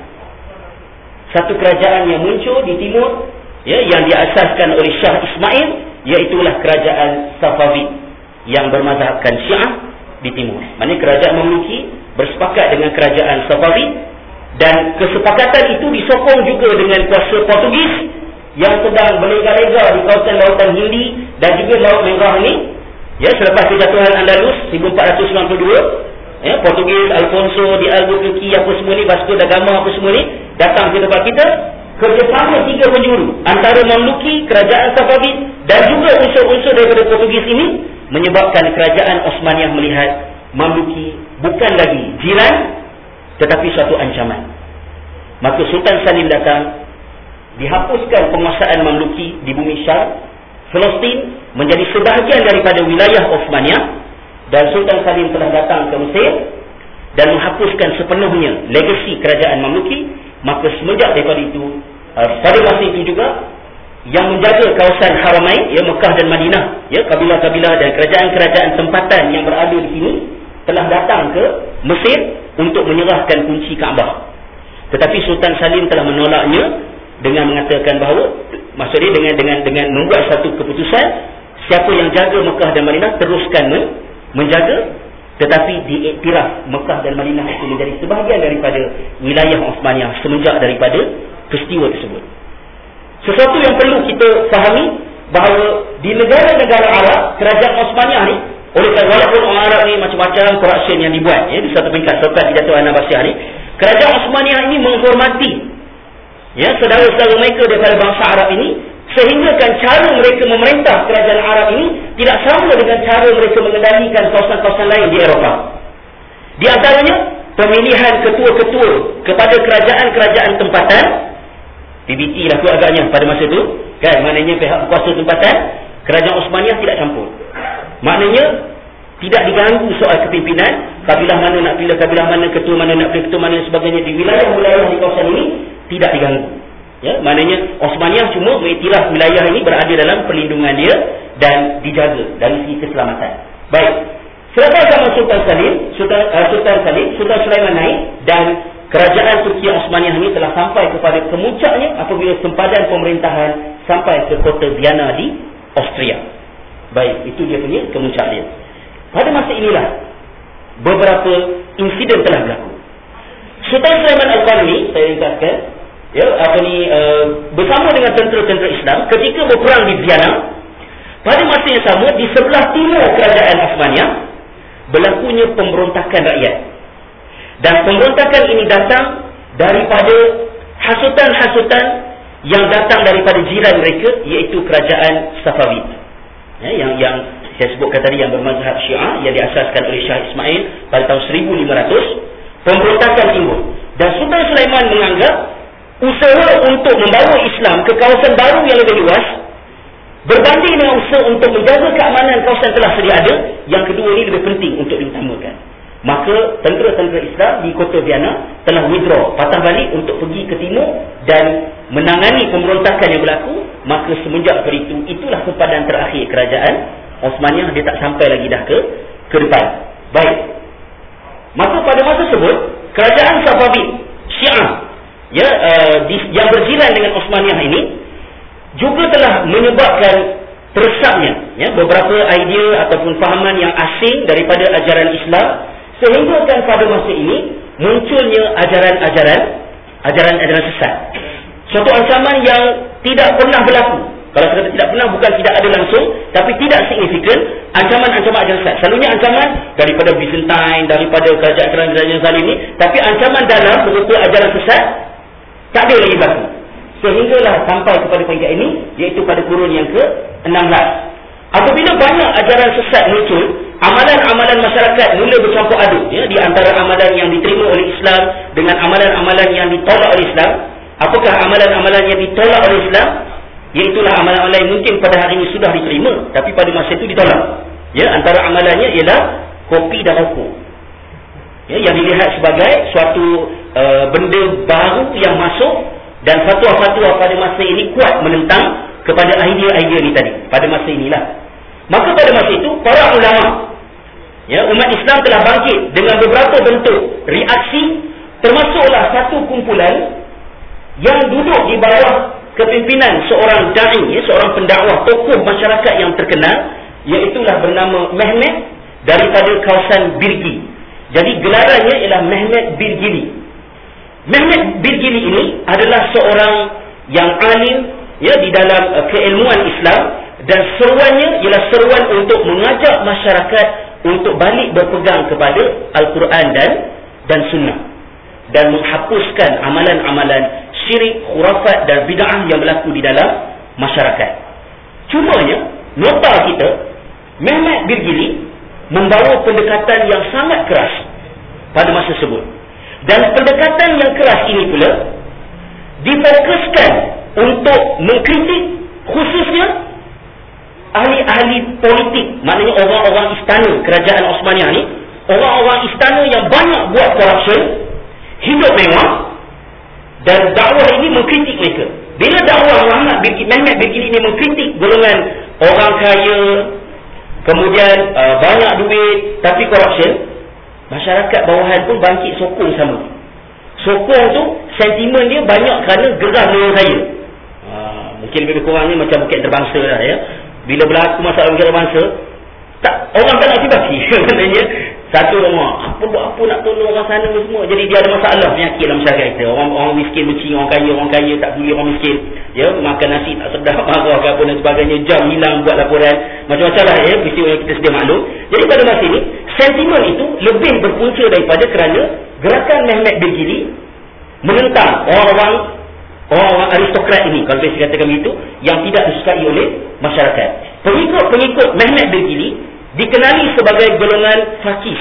satu kerajaan yang muncul di timur, ya, yang diasaskan oleh Shah Ismail, iaitulah kerajaan Safavid yang bermazhabkan Syiah di timur. Maknanya kerajaan Mamluki bersepakat dengan kerajaan Safavid, dan kesepakatan itu disokong juga dengan kuasa Portugis yang sedang berlega-lega di kawasan Lautan Hindi dan juga Laut Merah ini. Ya, selepas kejatuhan Andalus seribu empat ratus sembilan puluh dua, ya, Portugis, Alfonso di Albuquerque apa semua ni, Vasco da Gama apa semua ni datang ke tempat kita. Kerjasama tiga penjuru antara Mamluki, kerajaan Safavid dan juga unsur-unsur daripada Portugis ini menyebabkan kerajaan Osmaniyah melihat Mamluki bukan lagi jiran tetapi suatu ancaman. Maka Sultan Salim datang, dihapuskan penguasaan Mamluki di bumi Syam. Palestin menjadi sebahagian daripada wilayah Osmaniyah, dan Sultan Salim telah datang ke Mesir dan menghapuskan sepenuhnya legasi kerajaan Mamluki. Maka semenjak daripada itu, uh, pada masa itu juga yang menjaga kawasan Haramain, ya, Mekah dan Madinah, ya, kabilah-kabilah dan kerajaan-kerajaan tempatan yang berada di sini telah datang ke Mesir untuk menyerahkan kunci Kaabah. Tetapi Sultan Salim telah menolaknya dengan mengatakan bahawa, maksudnya dengan dengan dengan membuat satu keputusan, siapa yang jaga Mekah dan Madinah teruskan menjaga, tetapi diiktiraf Mekah dan Madinah itu menjadi sebahagian daripada wilayah Osmaniyah semenjak daripada peristiwa tersebut. Sesuatu yang perlu kita fahami bahawa di negara-negara Arab, kerajaan Osmaniyah ni, oleh kerana walaupun orang Arab ni macam-macam corruption yang dibuat ya, di satu peringkat selepas dijatuhkan Abbasiyah ni, kerajaan Osmaniyah ini menghormati ya saudara-saudara mereka daripada bangsa Arab ini, sehingga kan cara mereka memerintah kerajaan Arab ini tidak sama dengan cara mereka mengendalikan kawasan-kawasan lain di Eropah. Di antaranya pemilihan ketua-ketua kepada kerajaan-kerajaan tempatan, P B T lah tu agaknya pada masa itu kan, maknanya pihak berkuasa tempatan, kerajaan Osmaniyah tidak campur. Maknanya tidak diganggu soal kepimpinan, kabilah mana nak pilih kabilah mana, ketua mana nak pilih ketua mana dan sebagainya di wilayah-wilayah di kawasan ini tidak diganggu. Ya, maknanya Osmaniyah cuma mengiktiraf wilayah ini berada dalam perlindungan dia dan dijaga dari segi keselamatan. Baik. Selepas zaman Sultan Salim, Sultan, uh, Sultan Salim, Sultan Sulaiman naik dan kerajaan Turki Osmaniyah ini telah sampai kepada kemuncaknya apabila sempadan pemerintahan sampai ke kota Vienna di Austria. Baik, itu dia punya kemuncak dia. Pada masa inilah beberapa insiden telah berlaku. Sultan Sulaiman Al-Qanuni, saya ringkaskan, ya, apa ni, uh, bersama dengan tentera-tentera Islam ketika berperang di Vienna, pada masa yang sama di sebelah timur kerajaan Osmaniyah berlakunya pemberontakan rakyat. Dan pemberontakan ini datang daripada hasutan-hasutan yang datang daripada jiran mereka, iaitu kerajaan Safavid. Ya, yang yang saya sebutkan tadi yang bermazhab Syiah yang diasaskan oleh Shah Ismail pada tahun seribu lima ratus, pemberontakan timbul. Dan Sultan Sulaiman menganggap usaha untuk membawa Islam ke kawasan baru yang lebih luas berbanding dengan usaha untuk menjaga keamanan kawasan telah sedia ada, yang kedua ini lebih penting untuk diutamakan. Maka tentera-tentera Islam di kota Vienna telah withdraw, patah balik untuk pergi ke timur dan menangani pemberontakan yang berlaku. Maka semenjak hari itu, itulah sempadan terakhir kerajaan Osmaniyah, dia tak sampai lagi dah ke ke depan. Baik. Maka pada masa tersebut kerajaan Safavid Syiah ya uh, di, yang berjiran dengan Osmaniyah ini juga telah menyebabkan teresapnya ya beberapa idea ataupun fahaman yang asing daripada ajaran Islam, sehingga kan pada masa ini munculnya ajaran-ajaran ajaran-ajaran sesat. Suatu ancaman yang tidak pernah berlaku. Kalau kita tidak pernah, bukan tidak ada langsung, tapi tidak signifikan. Ancaman-ancaman ajaran sesat, selalunya ancaman daripada Byzantine, daripada kerajaan-kerajaan zalim ini, tapi ancaman dalam berupa ajaran sesat tak ada lagi berlaku. Sehinggalah sampai kepada peringkat ini, iaitu pada kurun yang ke enam belas. Apabila banyak ajaran sesat muncul, amalan-amalan masyarakat mula bercampur aduk ya, di antara amalan yang diterima oleh Islam dengan amalan-amalan yang ditolak oleh Islam. Apakah amalan-amalan yang ditolak oleh Islam? Iaitulah amalan-amalan yang mungkin pada hari ini sudah diterima, tapi pada masa itu ditolak. Ya, antara amalannya ialah kopi dan rokok. Ya, yang dilihat sebagai suatu uh, benda baru yang masuk, dan fatwa-fatwa pada masa ini kuat menentang kepada idea-idea ini tadi. Pada masa inilah. Maka pada masa itu para ulama, ya, umat Islam telah bangkit dengan beberapa bentuk reaksi, termasuklah satu kumpulan yang duduk di bawah kepimpinan seorang da'i, ya, seorang pendakwah, tokoh masyarakat yang terkenal, iaitulah bernama Mehmet daripada kawasan Birgi. Jadi gelarannya ialah Mehmet Birgili. Mehmet Birgili ini adalah seorang yang alim ya di dalam uh, keilmuan Islam, dan seruannya ialah seruan untuk mengajak masyarakat untuk balik berpegang kepada Al-Quran dan dan Sunnah, dan menghapuskan amalan-amalan syirik, khurafat dan bid'ah yang berlaku di dalam masyarakat. Cumanya, nota kita, Mehmet Birgili membawa pendekatan yang sangat keras pada masa tersebut. Dan pendekatan yang keras ini pula difokuskan untuk mengkritik khususnya ahli-ahli politik, maknanya orang-orang istana kerajaan Osmaniyah ni, orang-orang istana yang banyak buat corruption, hidup mewah, dan dakwah ini mengkritik mereka. Bila dakwah Muhammad bin Mehmet Birgili ini mengkritik golongan orang kaya, kemudian uh, banyak duit tapi corruption, masyarakat bawahan pun bangkit sokong sama. Sokong tu, sentimen dia banyak kerana gerah menurut saya. Ha, mungkin lebih kurang ni macam bukit terbangsa lah ya. Bila berlaku masalah bukit terbangsa, tak, orang tak nak tibaki. Maknanya, satu orang, apa buat apa nak tolong orang sana semua. Jadi dia ada masalah penyakit dalam masyarakat kita. Orang orang miskin benci orang kaya, orang kaya tak peduli orang miskin. Ya, makan nasi tak sedap, marah ke apa dan sebagainya, jam hilang buat laporan. Macam-macam lah ya, peristiwa yang kita sedia maklum. Jadi pada masa ini, sentimen itu lebih berpunca daripada kerana gerakan Mehmet bin Gili menentang orang-orang orang-orang aristokrat ini, kalau saya katakan begitu, yang tidak disukai oleh masyarakat. Pengikut-pengikut Mehmet bin Gili dikenali sebagai golongan fakis.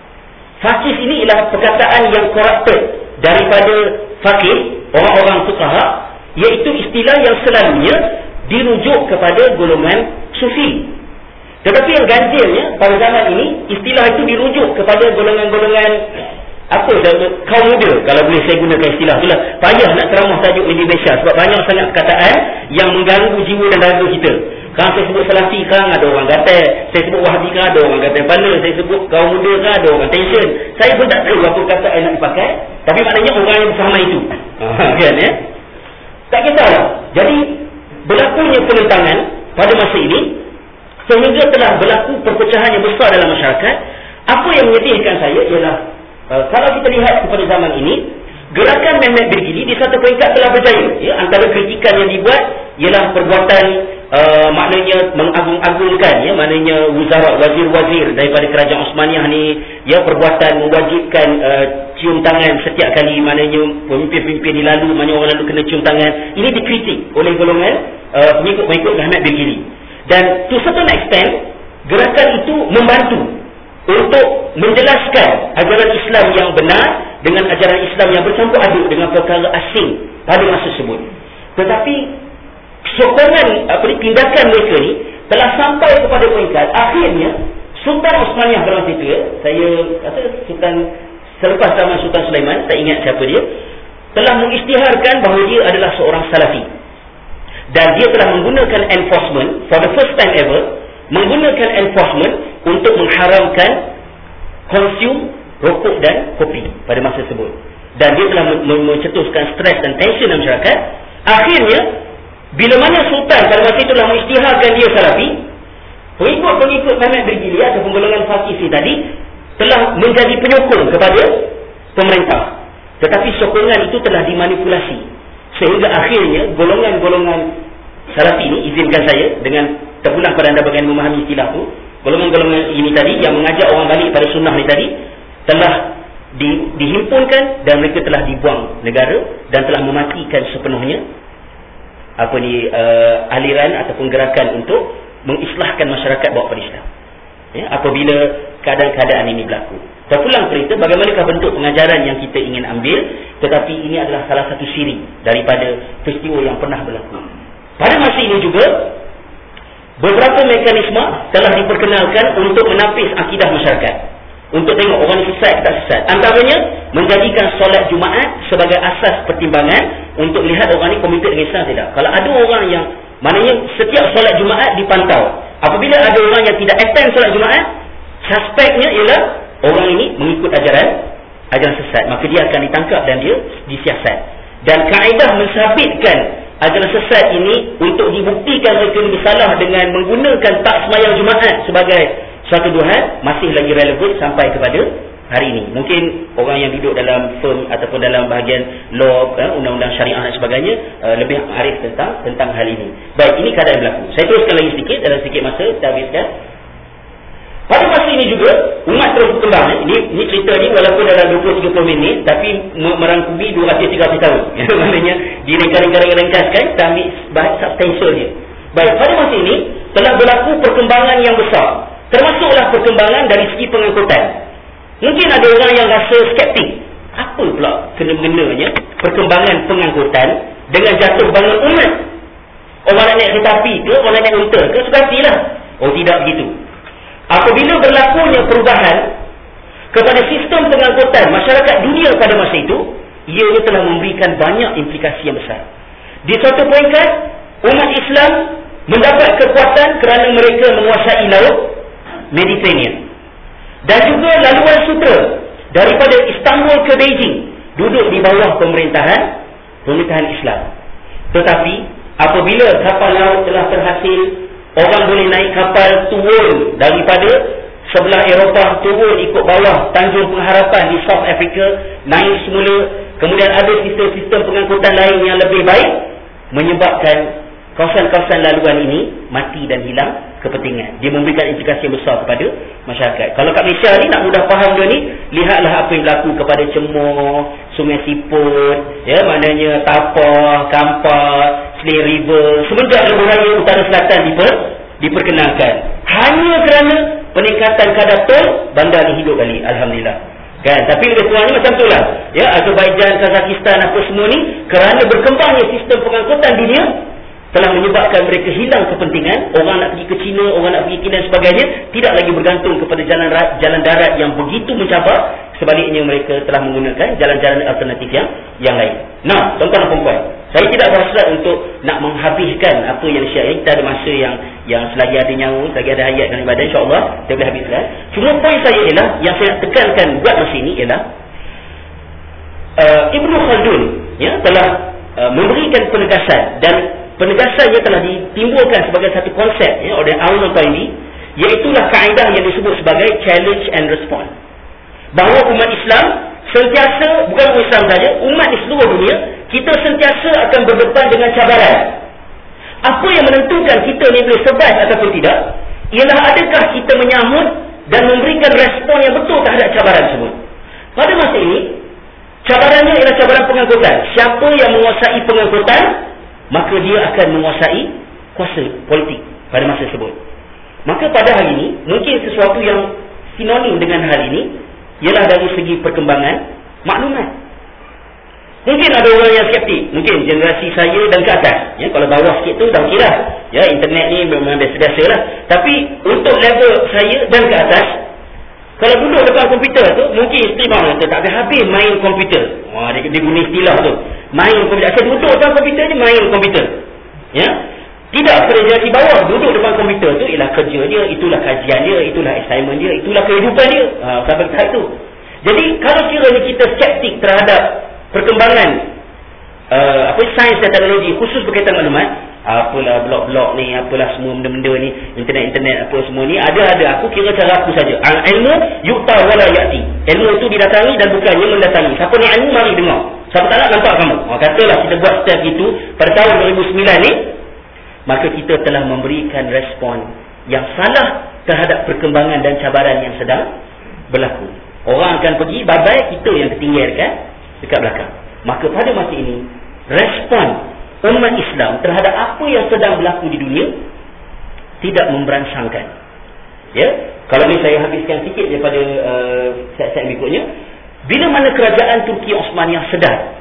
Fakis ini ialah perkataan yang corrupted daripada fakih, orang-orang fuqaha, iaitu istilah yang selalunya dirujuk kepada golongan sufi. Tetapi yang ganjilnya pada zaman ini, istilah itu dirujuk kepada golongan-golongan apa, kaum muda, kalau boleh saya gunakan istilah itulah. Payah nak ceramah tajuk Indonesia sebab banyak sangat perkataan yang mengganggu jiwa dan raga kita. Kalau saya sebut Salafi kan ada orang kata, saya sebut Wahabi kan ada orang kata pana, saya sebut kaum muda kan ada orang tension. Saya pun tak tahu apa kata yang nak dipakai, tapi maknanya orang yang bersama itu. Ha, kan ya? Tak kisahlah. Jadi berlakunya penentangan pada masa ini sehingga telah berlaku perpecahan yang besar dalam masyarakat. Apa yang menyedihkan saya ialah uh, kalau kita lihat kepada zaman ini, gerakan Mehmet bin Gili di satu peringkat telah berjaya. Ya, antara kritikan yang dibuat ialah perbuatan uh, maknanya mengagung-agungkan, ya, maknanya wuzara, wazir-wazir daripada kerajaan Osmaniyah ni, ya, perbuatan mewajibkan uh, cium tangan setiap kali maknanya pemimpin-pemimpin dilalu, maknanya orang lalu kena cium tangan. Ini dikritik oleh golongan uh, pengikut-pengikut Mehmet bin Gili. Dan to certain extent, gerakan itu membantu untuk menjelaskan ajaran Islam yang benar dengan ajaran Islam yang bercampur aduk dengan perkara asing pada masa tersebut. Tetapi sokongan, apa ni, tindakan mereka ni telah sampai kepada peringkat akhirnya Sultan Osmaniyah pada masa itu, ya, saya kata Sultan selepas zaman Sultan Sulaiman, tak ingat siapa dia, telah mengisytiharkan bahawa dia adalah seorang Salafi. Dan dia telah menggunakan enforcement for the first time ever, menggunakan enforcement untuk mengharamkan konsum rokok dan kopi pada masa tersebut. Dan dia telah mencetuskan stres dan tension dalam masyarakat. Akhirnya, bila mana Sultan pada masa itu telah mengisytiharkan dia Salafi, pengikut-pengikut Mehmet bin Gili ataupun golongan fakih tadi telah menjadi penyokong kepada pemerintah. Tetapi sokongan itu telah dimanipulasi. Sehingga akhirnya golongan-golongan Salafi ini, izinkan saya dengan terpulang pada anda bagaimana memahami istilah itu, golongan-golongan ini tadi yang mengajak orang balik pada sunnah ni tadi telah di, dihimpunkan dan mereka telah dibuang negara dan telah mematikan sepenuhnya apa ni uh, aliran ataupun gerakan untuk mengislahkan masyarakat bawa pada Islam. Ya, apabila keadaan-keadaan ini berlaku, terpulang cerita bagaimanakah bentuk pengajaran yang kita ingin ambil, tetapi ini adalah salah satu siri daripada peristiwa yang pernah berlaku. Pada masa ini juga beberapa mekanisme telah diperkenalkan untuk menapis akidah masyarakat, untuk tengok orang ini sesat tak sesat. Antaranya menjadikan solat Jumaat sebagai asas pertimbangan untuk lihat orang ini komited dengan Islam tidak. Kalau ada orang yang, maknanya setiap solat Jumaat dipantau. Apabila ada orang yang tidak attend solat Jumaat, suspeknya ialah orang ini mengikut ajaran ajaran sesat, maka dia akan ditangkap dan dia disiasat. Dan kaedah mensabitkan ajaran sesat ini untuk dibuktikan mereka bersalah dengan menggunakan tak sembahyang Jumaat sebagai suatu tuduhan masih lagi relevan sampai kepada hari ini. Mungkin orang yang duduk dalam firm ataupun dalam bahagian law, eh, undang-undang syariah dan sebagainya, uh, lebih arif tentang tentang hal ini. Baik, ini keadaan berlaku. Saya teruskan lagi sedikit dalam sedikit masa kita habiskan. Pada masa ini juga umat terus berkembang. Eh. Ini, ini cerita ni walaupun dalam dua puluh tiga puluh minit, tapi merangkumi dua ratus tiga ratus tahun. Maknanya direngkas-rengkaskan, kita ambil bahas substansial dia. Baik, pada masa ini telah berlaku perkembangan yang besar, termasuklah perkembangan dari segi pengangkutan. Mungkin ada orang yang rasa skeptik, apa pula kena-mengenanya perkembangan pengangkutan dengan jatuh bangun umat. Orang nak naik kereta api ke, orang nak naik unta ke, suka hatilah. Oh, tidak begitu. Apabila berlakunya perubahan kepada sistem pengangkutan masyarakat dunia pada masa itu, ianya telah memberikan banyak implikasi yang besar. Di suatu peringkat, umat Islam mendapat kekuatan kerana mereka menguasai laut Mediterranean. Dan juga laluan sutera daripada Istanbul ke Beijing duduk di bawah pemerintahan pemerintahan Islam. Tetapi apabila kapal laut telah berhasil, orang boleh naik kapal turun daripada sebelah Eropah, turun ikut bawah Tanjung Pengharapan di South Africa, naik semula, kemudian ada sistem-sistem pengangkutan lain yang lebih baik, menyebabkan kawasan-kawasan laluan ini mati dan hilang kepentingan. Dia memberikan implikasi yang besar kepada masyarakat. Kalau kat Malaysia ni nak mudah faham dia ni, lihatlah apa yang berlaku kepada Cemor, Sungai Siput, ya, maknanya Tapah, Kampar, Sling River, semenjak lebuh raya utara selatan diper, diperkenalkan. Hanya kerana peningkatan kadar tol, bandar ni hidup balik, alhamdulillah. Kan? Tapi lebih kurangnya macam tu lah. Ya, Azerbaijan, Kazakhstan apa semua ni, kerana berkembangnya sistem pengangkutan dunia, telah menyebabkan mereka hilang kepentingan. Orang nak pergi ke China, orang nak pergi ke dan sebagainya, tidak lagi bergantung kepada jalan jalan darat yang begitu mencabar. Sebaliknya mereka telah menggunakan jalan-jalan alternatif yang yang lain. Nah, tuan-tuan dan puan-puan, saya tidak berhasrat untuk nak menghabiskan apa yang syiar. Kita ada masa yang yang selagi ada nyawa, selagi ada hayat dan ibadah, insya-Allah kita boleh habiskan. Cuma poin saya ialah, yang saya nak tekankan buat masa ini ialah uh, Ibnu Khaldun, ya, telah uh, memberikan penegasan, dan penegasannya telah ditimbulkan sebagai satu konsep, ya, oleh Al-Nutaimi, iaitulah kaedah yang disebut sebagai challenge and response. Bahawa umat Islam sentiasa, bukan umat Islam saja, umat di seluruh dunia, kita sentiasa akan berdepan dengan cabaran. Apa yang menentukan kita ni boleh survive ataupun tidak, ialah adakah kita menyahut dan memberikan respon yang betul terhadap cabaran tersebut. Pada masa ini, cabarannya ialah cabaran pengangkutan. Siapa yang menguasai pengangkutan, maka dia akan menguasai kuasa politik pada masa tersebut. Maka pada hari ini, mungkin sesuatu yang sinonim dengan hal ini ialah dari segi perkembangan maklumat. Mungkin ada orang yang skeptik, mungkin generasi saya dan ke atas, ya, kalau bawah sikit tu dah kira, ya, internet ni memang biasa-biasa lah. Tapi untuk level saya dan ke atas, kalau duduk depan komputer tu, mungkin isteri bang kata tak habis main komputer. Wah, dia, dia guna istilah tu, main komputer. Saya duduk depan komputer ni main komputer, ya. Tidak, generasi bawah duduk depan komputer tu ialah kerja dia, itulah kajian dia, itulah assignment dia, itulah kehidupan dia, ha, sampai tahap tu. Jadi kalau kiranya kita skeptik terhadap perkembangan uh, apa sains dan teknologi khusus berkaitan maklumat, apalah blog-blog ni, apalah semua benda-benda ni, internet-internet apa semua ni, ada-ada, aku kira cara aku saja. Al-ilmu yu'ta wala ya'ti. Ilmu itu didatangi dan bukannya mendatangi. Siapa ni ilmu, mari dengar. Siapa tak nak, nampak kamu. Ha, katalah kita buat step itu pada tahun dua ribu sembilan ni, maka kita telah memberikan respon yang salah terhadap perkembangan dan cabaran yang sedang berlaku. Orang akan pergi, bye-bye, kita yang ketinggian dekat, dekat belakang. Maka pada masa ini, respon umat Islam terhadap apa yang sedang berlaku di dunia tidak memberansangkan. Ya, kalau ni saya habiskan sikit daripada uh, set-set berikutnya. Bila mana kerajaan Turki Osmaniyah sedar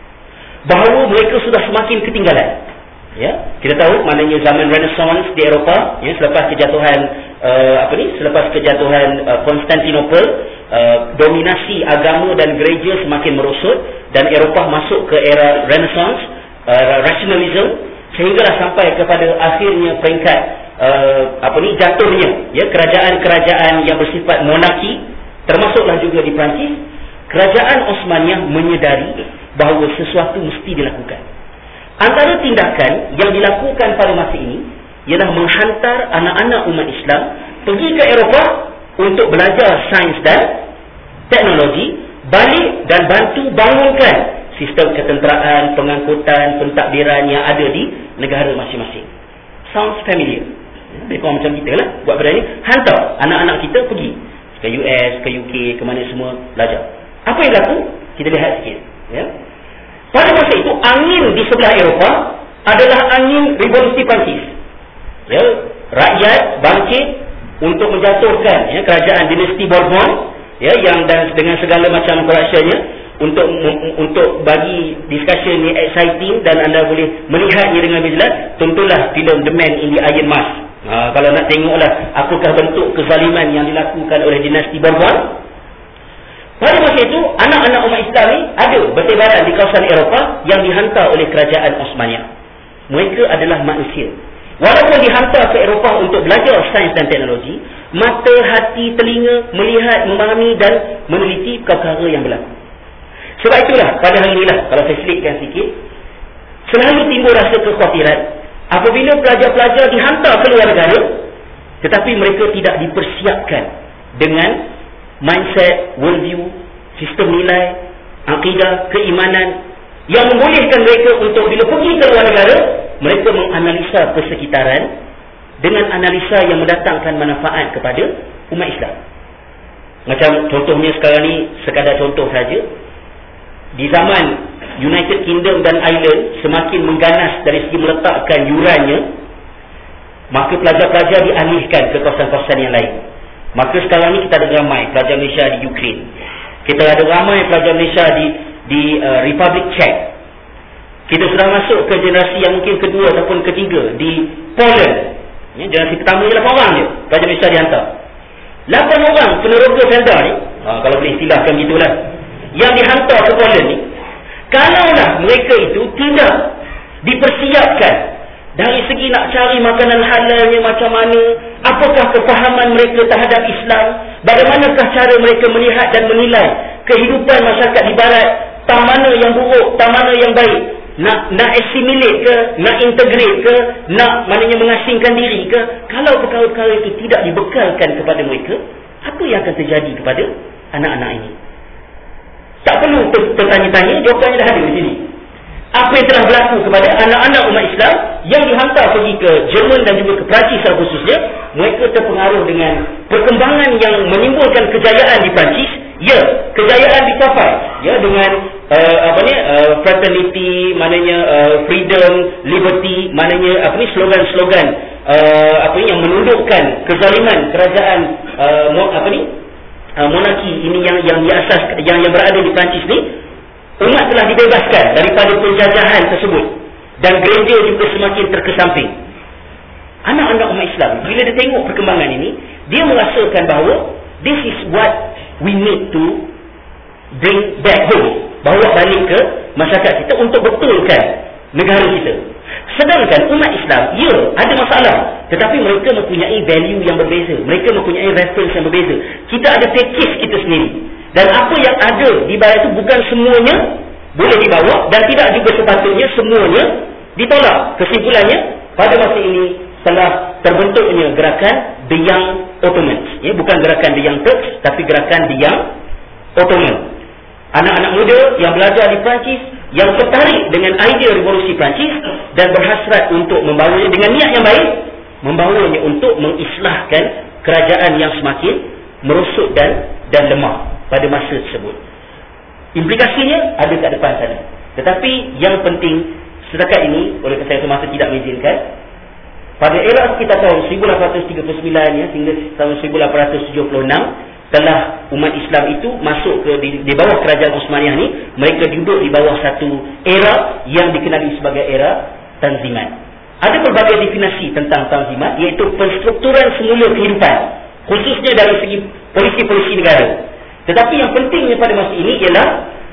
bahawa mereka sudah semakin ketinggalan. Ya, kita tahu maknanya zaman Renaissance di Eropah, ya, selepas kejatuhan uh, apa ni, selepas kejatuhan uh, Konstantinopel, uh, dominasi agama dan gereja semakin merosot dan Eropah masuk ke era Renaissance, uh, rationalism, sehinggalah sampai kepada akhirnya peringkat uh, apa ni, jatuhnya, ya, kerajaan-kerajaan yang bersifat monarki, termasuklah juga di Perancis. Kerajaan Osmaniyah menyedari bahawa sesuatu mesti dilakukan. Antara tindakan yang dilakukan pada masa ini ialah menghantar anak-anak umat Islam pergi ke Eropah untuk belajar sains dan teknologi, balik dan bantu bangunkan sistem ketenteraan, pengangkutan, pentadbiran yang ada di negara masing-masing. Sounds familiar. Lebih kurang macam kita lah buat benda ni. Hantar anak-anak kita pergi ke U S, ke U K, ke mana semua belajar. Apa yang berlaku? Kita lihat sikit, ya. Pada masa itu, angin di sebelah Eropah adalah angin revolusi Perancis. Ya, rakyat bangkit untuk menjatuhkan, ya, kerajaan dinasti Bourbon, ya, yang dan dengan segala macam corruptionnya, untuk untuk bagi discussion ni exciting dan anda boleh melihatnya dengan jelas. Tontonlah filem The Man in the Iron Mask. Ha, kalau nak tengoklah apakah bentuk kezaliman yang dilakukan oleh dinasti Bourbon. Pada masa itu, anak-anak umat Islam ni ada bertebaran di kawasan Eropah yang dihantar oleh kerajaan Osmaniyah. Mereka adalah manusia. Walaupun dihantar ke Eropah untuk belajar sains dan teknologi, mata, hati, telinga melihat, memahami dan meneliti perkara yang berlaku. Sebab itulah pada hari inilah, kalau saya selitkan sikit, selalu timbul rasa kekhawatiran apabila pelajar-pelajar dihantar ke luar negara, tetapi mereka tidak dipersiapkan dengan mindset, worldview, sistem nilai, akidah, keimanan yang membolehkan mereka untuk bila pergi ke luar negara, mereka menganalisa persekitaran dengan analisa yang mendatangkan manfaat kepada umat Islam. Macam contohnya sekarang ni, sekadar contoh saja, di zaman United Kingdom dan Ireland semakin mengganas dari segi meletakkan yurannya, maka pelajar-pelajar dialihkan ke kawasan-kawasan yang lain. Maka sekarang ni kita ada ramai pelajar Malaysia di Ukraine, kita ada ramai pelajar Malaysia di di uh, Republic Czech. Kita sudah masuk ke generasi yang mungkin kedua ataupun ketiga di Poland. Ya, generasi pertama je lapan orang je pelajar Malaysia dihantar. lapan orang peneroga Felda ni, ha, kalau boleh istilahkan gitulah, yang dihantar ke Poland ni, kalaulah mereka itu tidak dipersiapkan dari segi nak cari makanan halalnya macam mana, apakah kefahaman mereka terhadap Islam, bagaimanakah cara mereka melihat dan menilai kehidupan masyarakat di barat, tak mana yang buruk, tak mana yang baik, nak nak assimilate ke, nak integrate ke, nak maknanya mengasingkan diri ke, kalau perkara-perkara itu tidak dibekalkan kepada mereka, apa yang akan terjadi kepada anak-anak ini? Tak perlu tertanya-tanya, jawapannya dah ada di sini. Apa yang telah berlaku kepada anak-anak umat Islam yang dihantar pergi ke Jerman dan juga ke Perancis secara khususnya, mereka terpengaruh dengan perkembangan yang menimbulkan kejayaan di Perancis. Ya, kejayaan dicapai ya dengan uh, apa ni uh, fraternity, maknanya uh, freedom, liberty, maknanya apa ni slogan-slogan uh, apa ni yang menundukkan kezaliman kerajaan uh, apa ni uh, monarki ini yang yang diasas yang yang berada di Perancis ni. Umat telah dibebaskan daripada penjajahan tersebut dan gereja juga semakin terkesamping. Anak-anak umat Islam bila dia tengok perkembangan ini, dia merasakan bahawa this is what we need to bring back home, bawa balik ke masyarakat kita untuk betulkan negara kita. Sedangkan umat Islam, ya, ada masalah, tetapi mereka mempunyai value yang berbeza, mereka mempunyai reference yang berbeza. Kita ada package kita sendiri. Dan apa yang ada di barat itu bukan semuanya boleh dibawa, dan tidak juga sepatutnya semuanya ditolak. Kesimpulannya, pada masa ini telah terbentuknya gerakan The Young Ottomans. Ya, bukan gerakan The Young Turks, tapi gerakan The Young Ottoman. Anak-anak muda yang belajar di Perancis, yang tertarik dengan idea revolusi Perancis dan berhasrat untuk membawanya dengan niat yang baik, membawanya untuk mengislahkan kerajaan yang semakin merosot dan dan lemah pada masa tersebut. Implikasinya ada kat depan sana. Tetapi yang penting setakat ini, oleh kerana saya semasa tidak mengizinkan, pada era sekitar tahun seribu lapan ratus tiga puluh sembilan ya, hingga tahun seribu lapan ratus tujuh puluh enam, telah umat Islam itu masuk ke di, di bawah kerajaan Osmaniyah ni. Mereka duduk di bawah satu era yang dikenali sebagai era Tanzimat. Ada pelbagai definisi tentang Tanzimat, iaitu penstrukturan semula kehidupan, khususnya dari segi polisi-polisi negara. Tetapi yang pentingnya pada masa ini ialah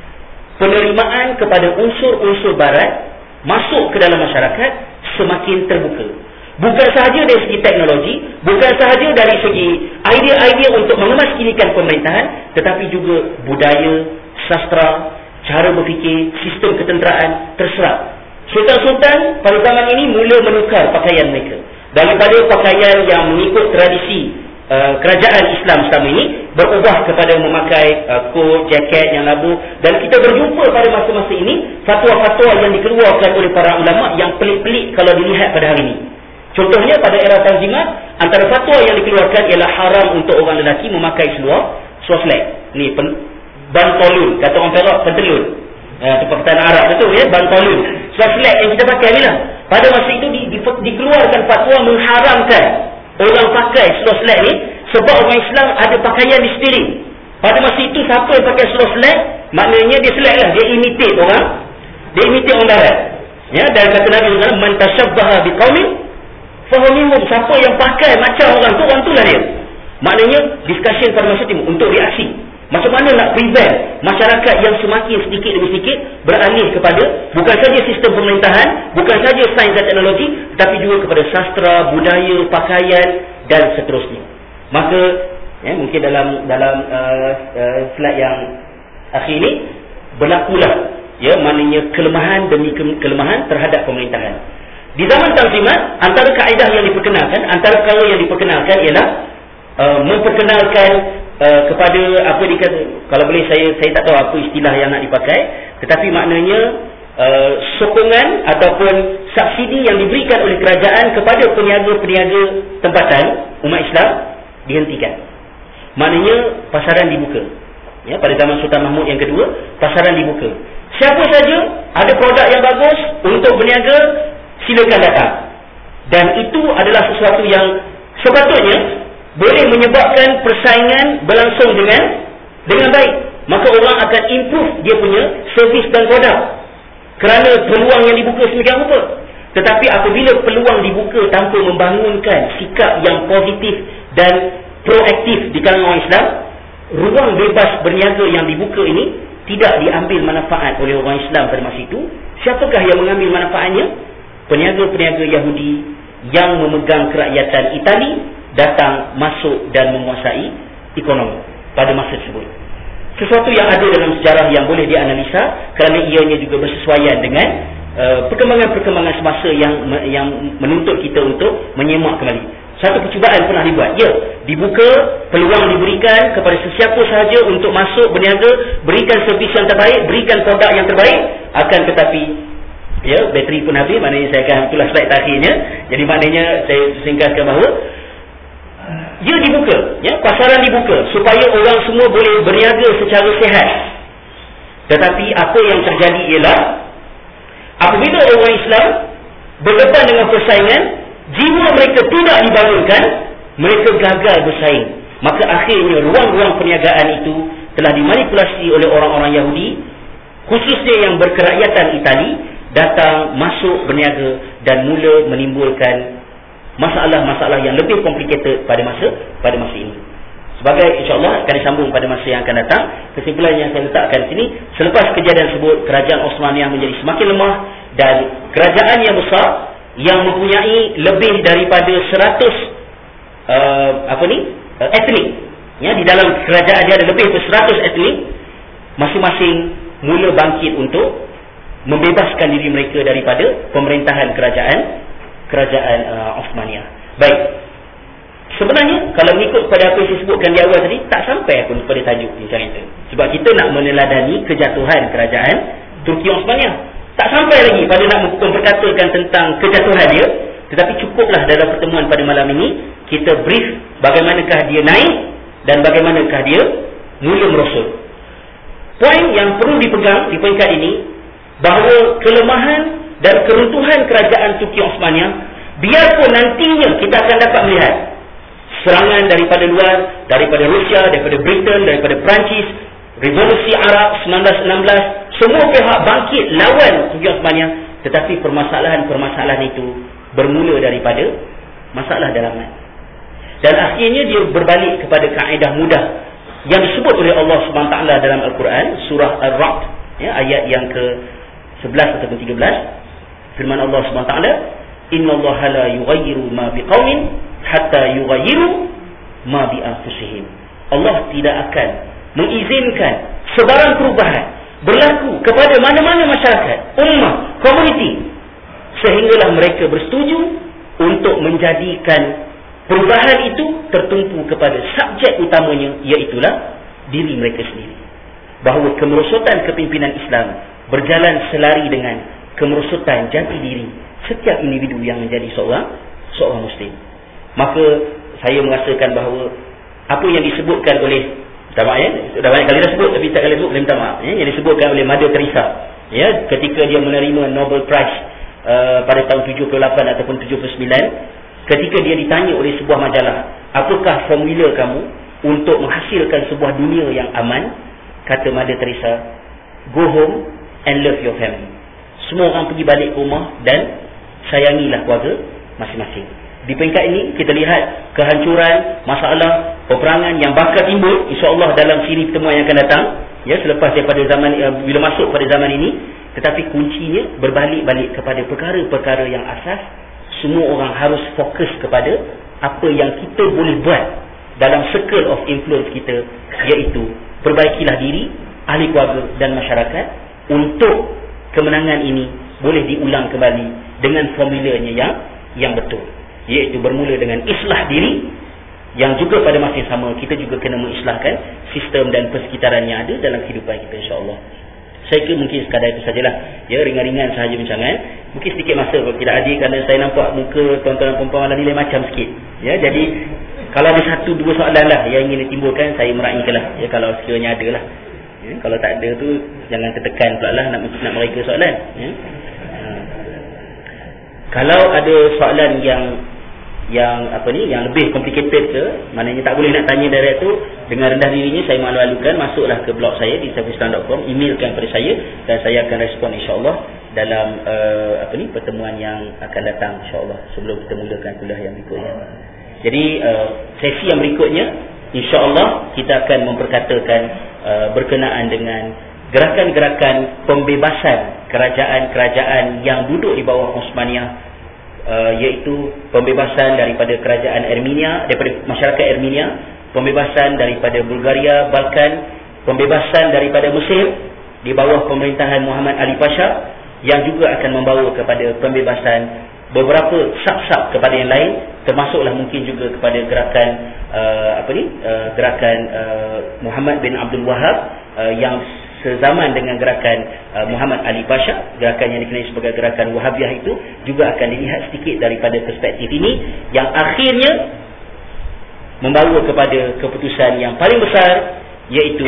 penerimaan kepada unsur-unsur barat masuk ke dalam masyarakat semakin terbuka. Bukan sahaja dari segi teknologi, bukan sahaja dari segi idea-idea untuk mengemaskinikan pemerintahan, tetapi juga budaya, sastra, cara berfikir, sistem ketenteraan terserap. Sultan-sultan pada zaman ini mula menukar pakaian mereka. Daripada pakaian yang mengikut tradisi Uh, kerajaan Islam selama ini, berubah kepada memakai uh, kot, jaket yang labu. Dan kita berjumpa pada masa-masa ini fatwa-fatwa yang dikeluarkan oleh para ulama yang pelik-pelik kalau dilihat pada hari ini. Contohnya pada era Tanzimat, antara fatwa yang dikeluarkan ialah haram untuk orang lelaki memakai seluar swasleg. Ni pen, bantolun, kata orang Perak, pentelun. Uh, itu perkataan Arab, betul ya, bantolun. Swasleg yang kita pakai ni lah. Pada masa itu di, di, dikeluarkan fatwa mengharamkan orang pakai seluar selek ni, sebab orang Islam ada pakaian di sendiri. Pada masa itu siapa yang pakai seluar selek, maknanya dia selek lah, dia imitate orang, dia imitate orang barat. Ya, dan kata Nabi sallallahu alaihi wasallam, man tashabbaha biqaumin fahuwa minhum, siapa yang pakai macam orang tu, orang tu lah dia. Maknanya discussion pada masa itu untuk reaksi. Macam mana nak prevent masyarakat yang semakin sedikit demi sedikit beralih kepada bukan saja sistem pemerintahan, bukan saja sains dan teknologi, tetapi juga kepada sastra, budaya, pakaian dan seterusnya. Maka ya, mungkin dalam dalam uh, uh, slide yang akhir ini berlakulah, ya, maknanya kelemahan demi kelemahan terhadap pemerintahan. Di zaman Tanzimat, antara kaedah yang diperkenalkan, antara perkara yang diperkenalkan ialah uh, memperkenalkan uh, kepada apa dikata, kalau boleh saya saya tak tahu apa istilah yang nak dipakai, tetapi maknanya Uh, sokongan ataupun subsidi yang diberikan oleh kerajaan kepada peniaga-peniaga tempatan umat Islam dihentikan. Maknanya pasaran dibuka. Ya, pada zaman Sultan Mahmud yang kedua, pasaran dibuka. Siapa saja ada produk yang bagus untuk berniaga, silakan datang. Dan itu adalah sesuatu yang sepatutnya boleh menyebabkan persaingan berlangsung dengan dengan baik. Maka orang akan improve dia punya servis dan produk, kerana peluang yang dibuka sedemikian rupa. Tetapi apabila peluang dibuka tanpa membangunkan sikap yang positif dan proaktif di kalangan orang Islam, ruang bebas berniaga yang dibuka ini tidak diambil manfaat oleh orang Islam pada masa itu. Siapakah yang mengambil manfaatnya? Peniaga-peniaga Yahudi yang memegang kerakyatan Itali datang masuk dan menguasai ekonomi pada masa tersebut. Sesuatu yang ada dalam sejarah yang boleh dianalisa, kerana ianya juga bersesuaian dengan uh, perkembangan-perkembangan semasa yang yang menuntut kita untuk menyemak kembali. Satu percubaan pernah dibuat. Ya, dibuka, peluang diberikan kepada sesiapa sahaja untuk masuk berniaga, berikan servis yang terbaik, berikan produk yang terbaik. Akan tetapi, ya, bateri pun habis, maknanya saya akan, itulah slide terakhirnya. Jadi maknanya saya singkatkan bahawa dia dibuka, ya, pasaran dibuka supaya orang semua boleh berniaga secara sihat. Tetapi apa yang terjadi ialah apabila orang Islam berdepan dengan persaingan, jiwa mereka tidak dibangunkan, mereka gagal bersaing. Maka akhirnya ruang-ruang perniagaan itu telah dimanipulasi oleh orang-orang Yahudi, khususnya yang berkerakyatan Itali, datang masuk berniaga dan mula menimbulkan masalah-masalah yang lebih complicated pada masa pada masa ini. Sebagai insya-Allah akan disambung pada masa yang akan datang. Kesimpulan yang saya letakkan di sini, selepas kejadian tersebut, kerajaan Osmaniyah menjadi semakin lemah dan kerajaan yang besar yang mempunyai lebih daripada seratus uh, apa ni uh, etnik, ya, di dalam kerajaan dia ada lebih daripada seratus etnik, masing-masing mula bangkit untuk membebaskan diri mereka daripada pemerintahan kerajaan kerajaan uh, Osmaniyah. Baik. Sebenarnya kalau mengikut pada apa yang saya sebutkan di awal tadi, tak sampai pun pada tajuk bincang kita. Sebab kita nak meneladani kejatuhan kerajaan Turki Osmaniyah. Tak sampai lagi pada nak memperkatakan tentang kejatuhan dia, tetapi cukuplah dalam pertemuan pada malam ini kita brief bagaimanakah dia naik dan bagaimanakah dia mula merosot. Poin yang perlu dipegang di peringkat ini, bahawa kelemahan dan keruntuhan kerajaan Turki Osmaniyah, biarpun nantinya kita akan dapat melihat serangan daripada luar, daripada Rusia, daripada Britain, daripada Perancis, revolusi Arab seribu sembilan ratus enam belas, semua pihak bangkit lawan Turki Osmaniyah, tetapi permasalahan-permasalahan itu bermula daripada masalah dalaman. Dan akhirnya dia berbalik kepada kaedah mudah yang disebut oleh Allah Subhanahu Wa Taala dalam Al-Quran, surah Ar-Ra'd, ya, ayat yang ke sebelas ataupun tiga belas. Firman Allah Subhanahu Wa Taala, "Innallaha la yughayyiru ma biqaumin hatta yughayyiru ma bi anfusihim." Allah tidak akan mengizinkan sebarang perubahan berlaku kepada mana-mana masyarakat, ummah, komuniti, sehinggalah mereka bersetuju untuk menjadikan perubahan itu tertumpu kepada subjek utamanya, iaitulah diri mereka sendiri. Bahawa kemerosotan kepimpinan Islam berjalan selari dengan kemerosotan jati diri setiap individu yang menjadi seorang seorang Muslim. Maka saya merasakan bahawa apa yang disebutkan oleh, minta maaf, ya, dah banyak kali dah sebut tapi tak kali sebut, minta maaf, ya, yang disebutkan oleh Mother Teresa, ya, ketika dia menerima Nobel Prize uh, pada tahun tujuh puluh lapan ataupun tujuh puluh sembilan, ketika dia ditanya oleh sebuah majalah, apakah formula kamu untuk menghasilkan sebuah dunia yang aman, kata Mother Teresa, go home and love your family. Semua orang pergi balik ke rumah dan sayangilah keluarga masing-masing. Di peringkat ini kita lihat kehancuran, masalah, peperangan yang bakal timbul, insya-Allah dalam siri pertemuan yang akan datang, ya, selepas daripada zaman uh, bila masuk pada zaman ini. Tetapi kuncinya berbalik-balik kepada perkara-perkara yang asas. Semua orang harus fokus kepada apa yang kita boleh buat dalam circle of influence kita, iaitu perbaikilah diri, ahli keluarga dan masyarakat untuk kemenangan ini boleh diulang kembali dengan formulanya yang yang betul, iaitu bermula dengan islah diri, yang juga pada masa yang sama kita juga kena mengislahkan sistem dan persekitaran yang ada dalam kehidupan kita, insya-Allah. Saya kira mungkin sekadar itu sajalah, ya, ringan-ringan sahaja bincangan. Mungkin sedikit masa kalau tidak hadir kerana saya nampak muka tuan-tuan dan puan-puan malam ni lain macam sikit, ya. Jadi kalau ada satu dua soalan lah yang ingin ditimbulkan, saya meraihkanlah, ya, kalau sekiranya ada lah, ya. Kalau tak ada tu jangan tertekan pula lah nak, nak mereka soalan, ya. Ha. Kalau ada soalan yang yang apa ni, yang lebih complicated ke, maknanya tak boleh nak tanya direct tu, dengan rendah dirinya saya malu-malukan, masuklah ke blog saya di saifislam dot com, emailkan kepada saya dan saya akan respon insya-Allah dalam uh, apa ni pertemuan yang akan datang insya-Allah sebelum kita mulakan kuliah yang berikutnya. Jadi uh, sesi yang berikutnya insya-Allah kita akan memperkatakan uh, berkenaan dengan gerakan-gerakan pembebasan kerajaan-kerajaan yang duduk di bawah Osmaniyah, Uh, iaitu pembebasan daripada kerajaan Armenia, daripada masyarakat Armenia, pembebasan daripada Bulgaria, Balkan, pembebasan daripada Mesir di bawah pemerintahan Muhammad Ali Pasha, yang juga akan membawa kepada pembebasan beberapa sub-sub kepada yang lain, termasuklah mungkin juga kepada gerakan uh, apa ni uh, gerakan uh, Muhammad bin Abdul Wahab uh, yang sezaman dengan gerakan uh, Muhammad Ali Pasha, gerakan yang dikenali sebagai gerakan Wahabiyah itu juga akan dilihat sedikit daripada perspektif ini, yang akhirnya membawa kepada keputusan yang paling besar, iaitu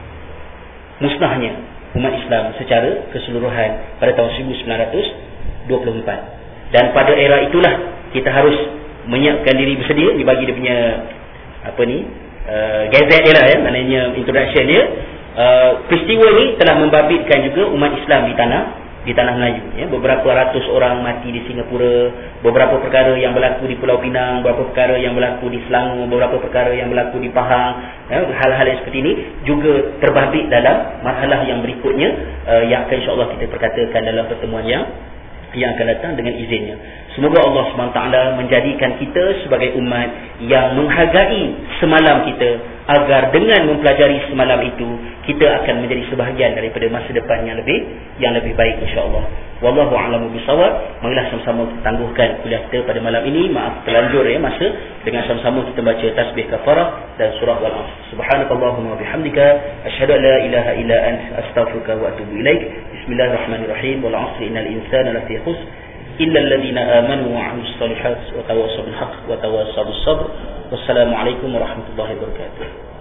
musnahnya umat Islam secara keseluruhan pada tahun seribu sembilan ratus dua puluh empat. Dan pada era itulah kita harus menyiapkan diri bersedia, dibagi dia punya apa ni uh, gazette dia lah, ya, maknanya introduction dia. Uh, peristiwa ini telah membabitkan juga umat Islam di tanah di tanah Melayu, ya. Beberapa ratus orang mati di Singapura, beberapa perkara yang berlaku di Pulau Pinang, beberapa perkara yang berlaku di Selangor, beberapa perkara yang berlaku di Pahang, ya. Hal-hal yang seperti ini juga terbabit dalam marhalah yang berikutnya, uh, yang akan insya-Allah kita perkatakan dalam pertemuan yang yang akan datang dengan izinnya. Semoga Allah subhanahu wa taala menjadikan kita sebagai umat yang menghargai semalam kita, agar dengan mempelajari semalam itu kita akan menjadi sebahagian daripada masa depan yang lebih yang lebih baik insya-Allah. Wallahu a'lamu bissawab. Marilah sama-sama kita tangguhkan kuliah kita pada malam ini. Maaf terlanjur, ya, masa, dengan sama-sama kita baca tasbih kafarah dan surah Al-Asr. Subhanakallahumma wa bihamdika asyhadu an la ilaha illa anta astaghfiruka wa atubu ilaik. Bismillahirrahmanirrahim. Wal 'asri innal insana lafi khusr illa alladhina amanu wa 'amilus shalihat wa tawassaw bil haqq wa tawassaw bis sabr. Wassalamu alaikum warahmatullahi wabarakatuh.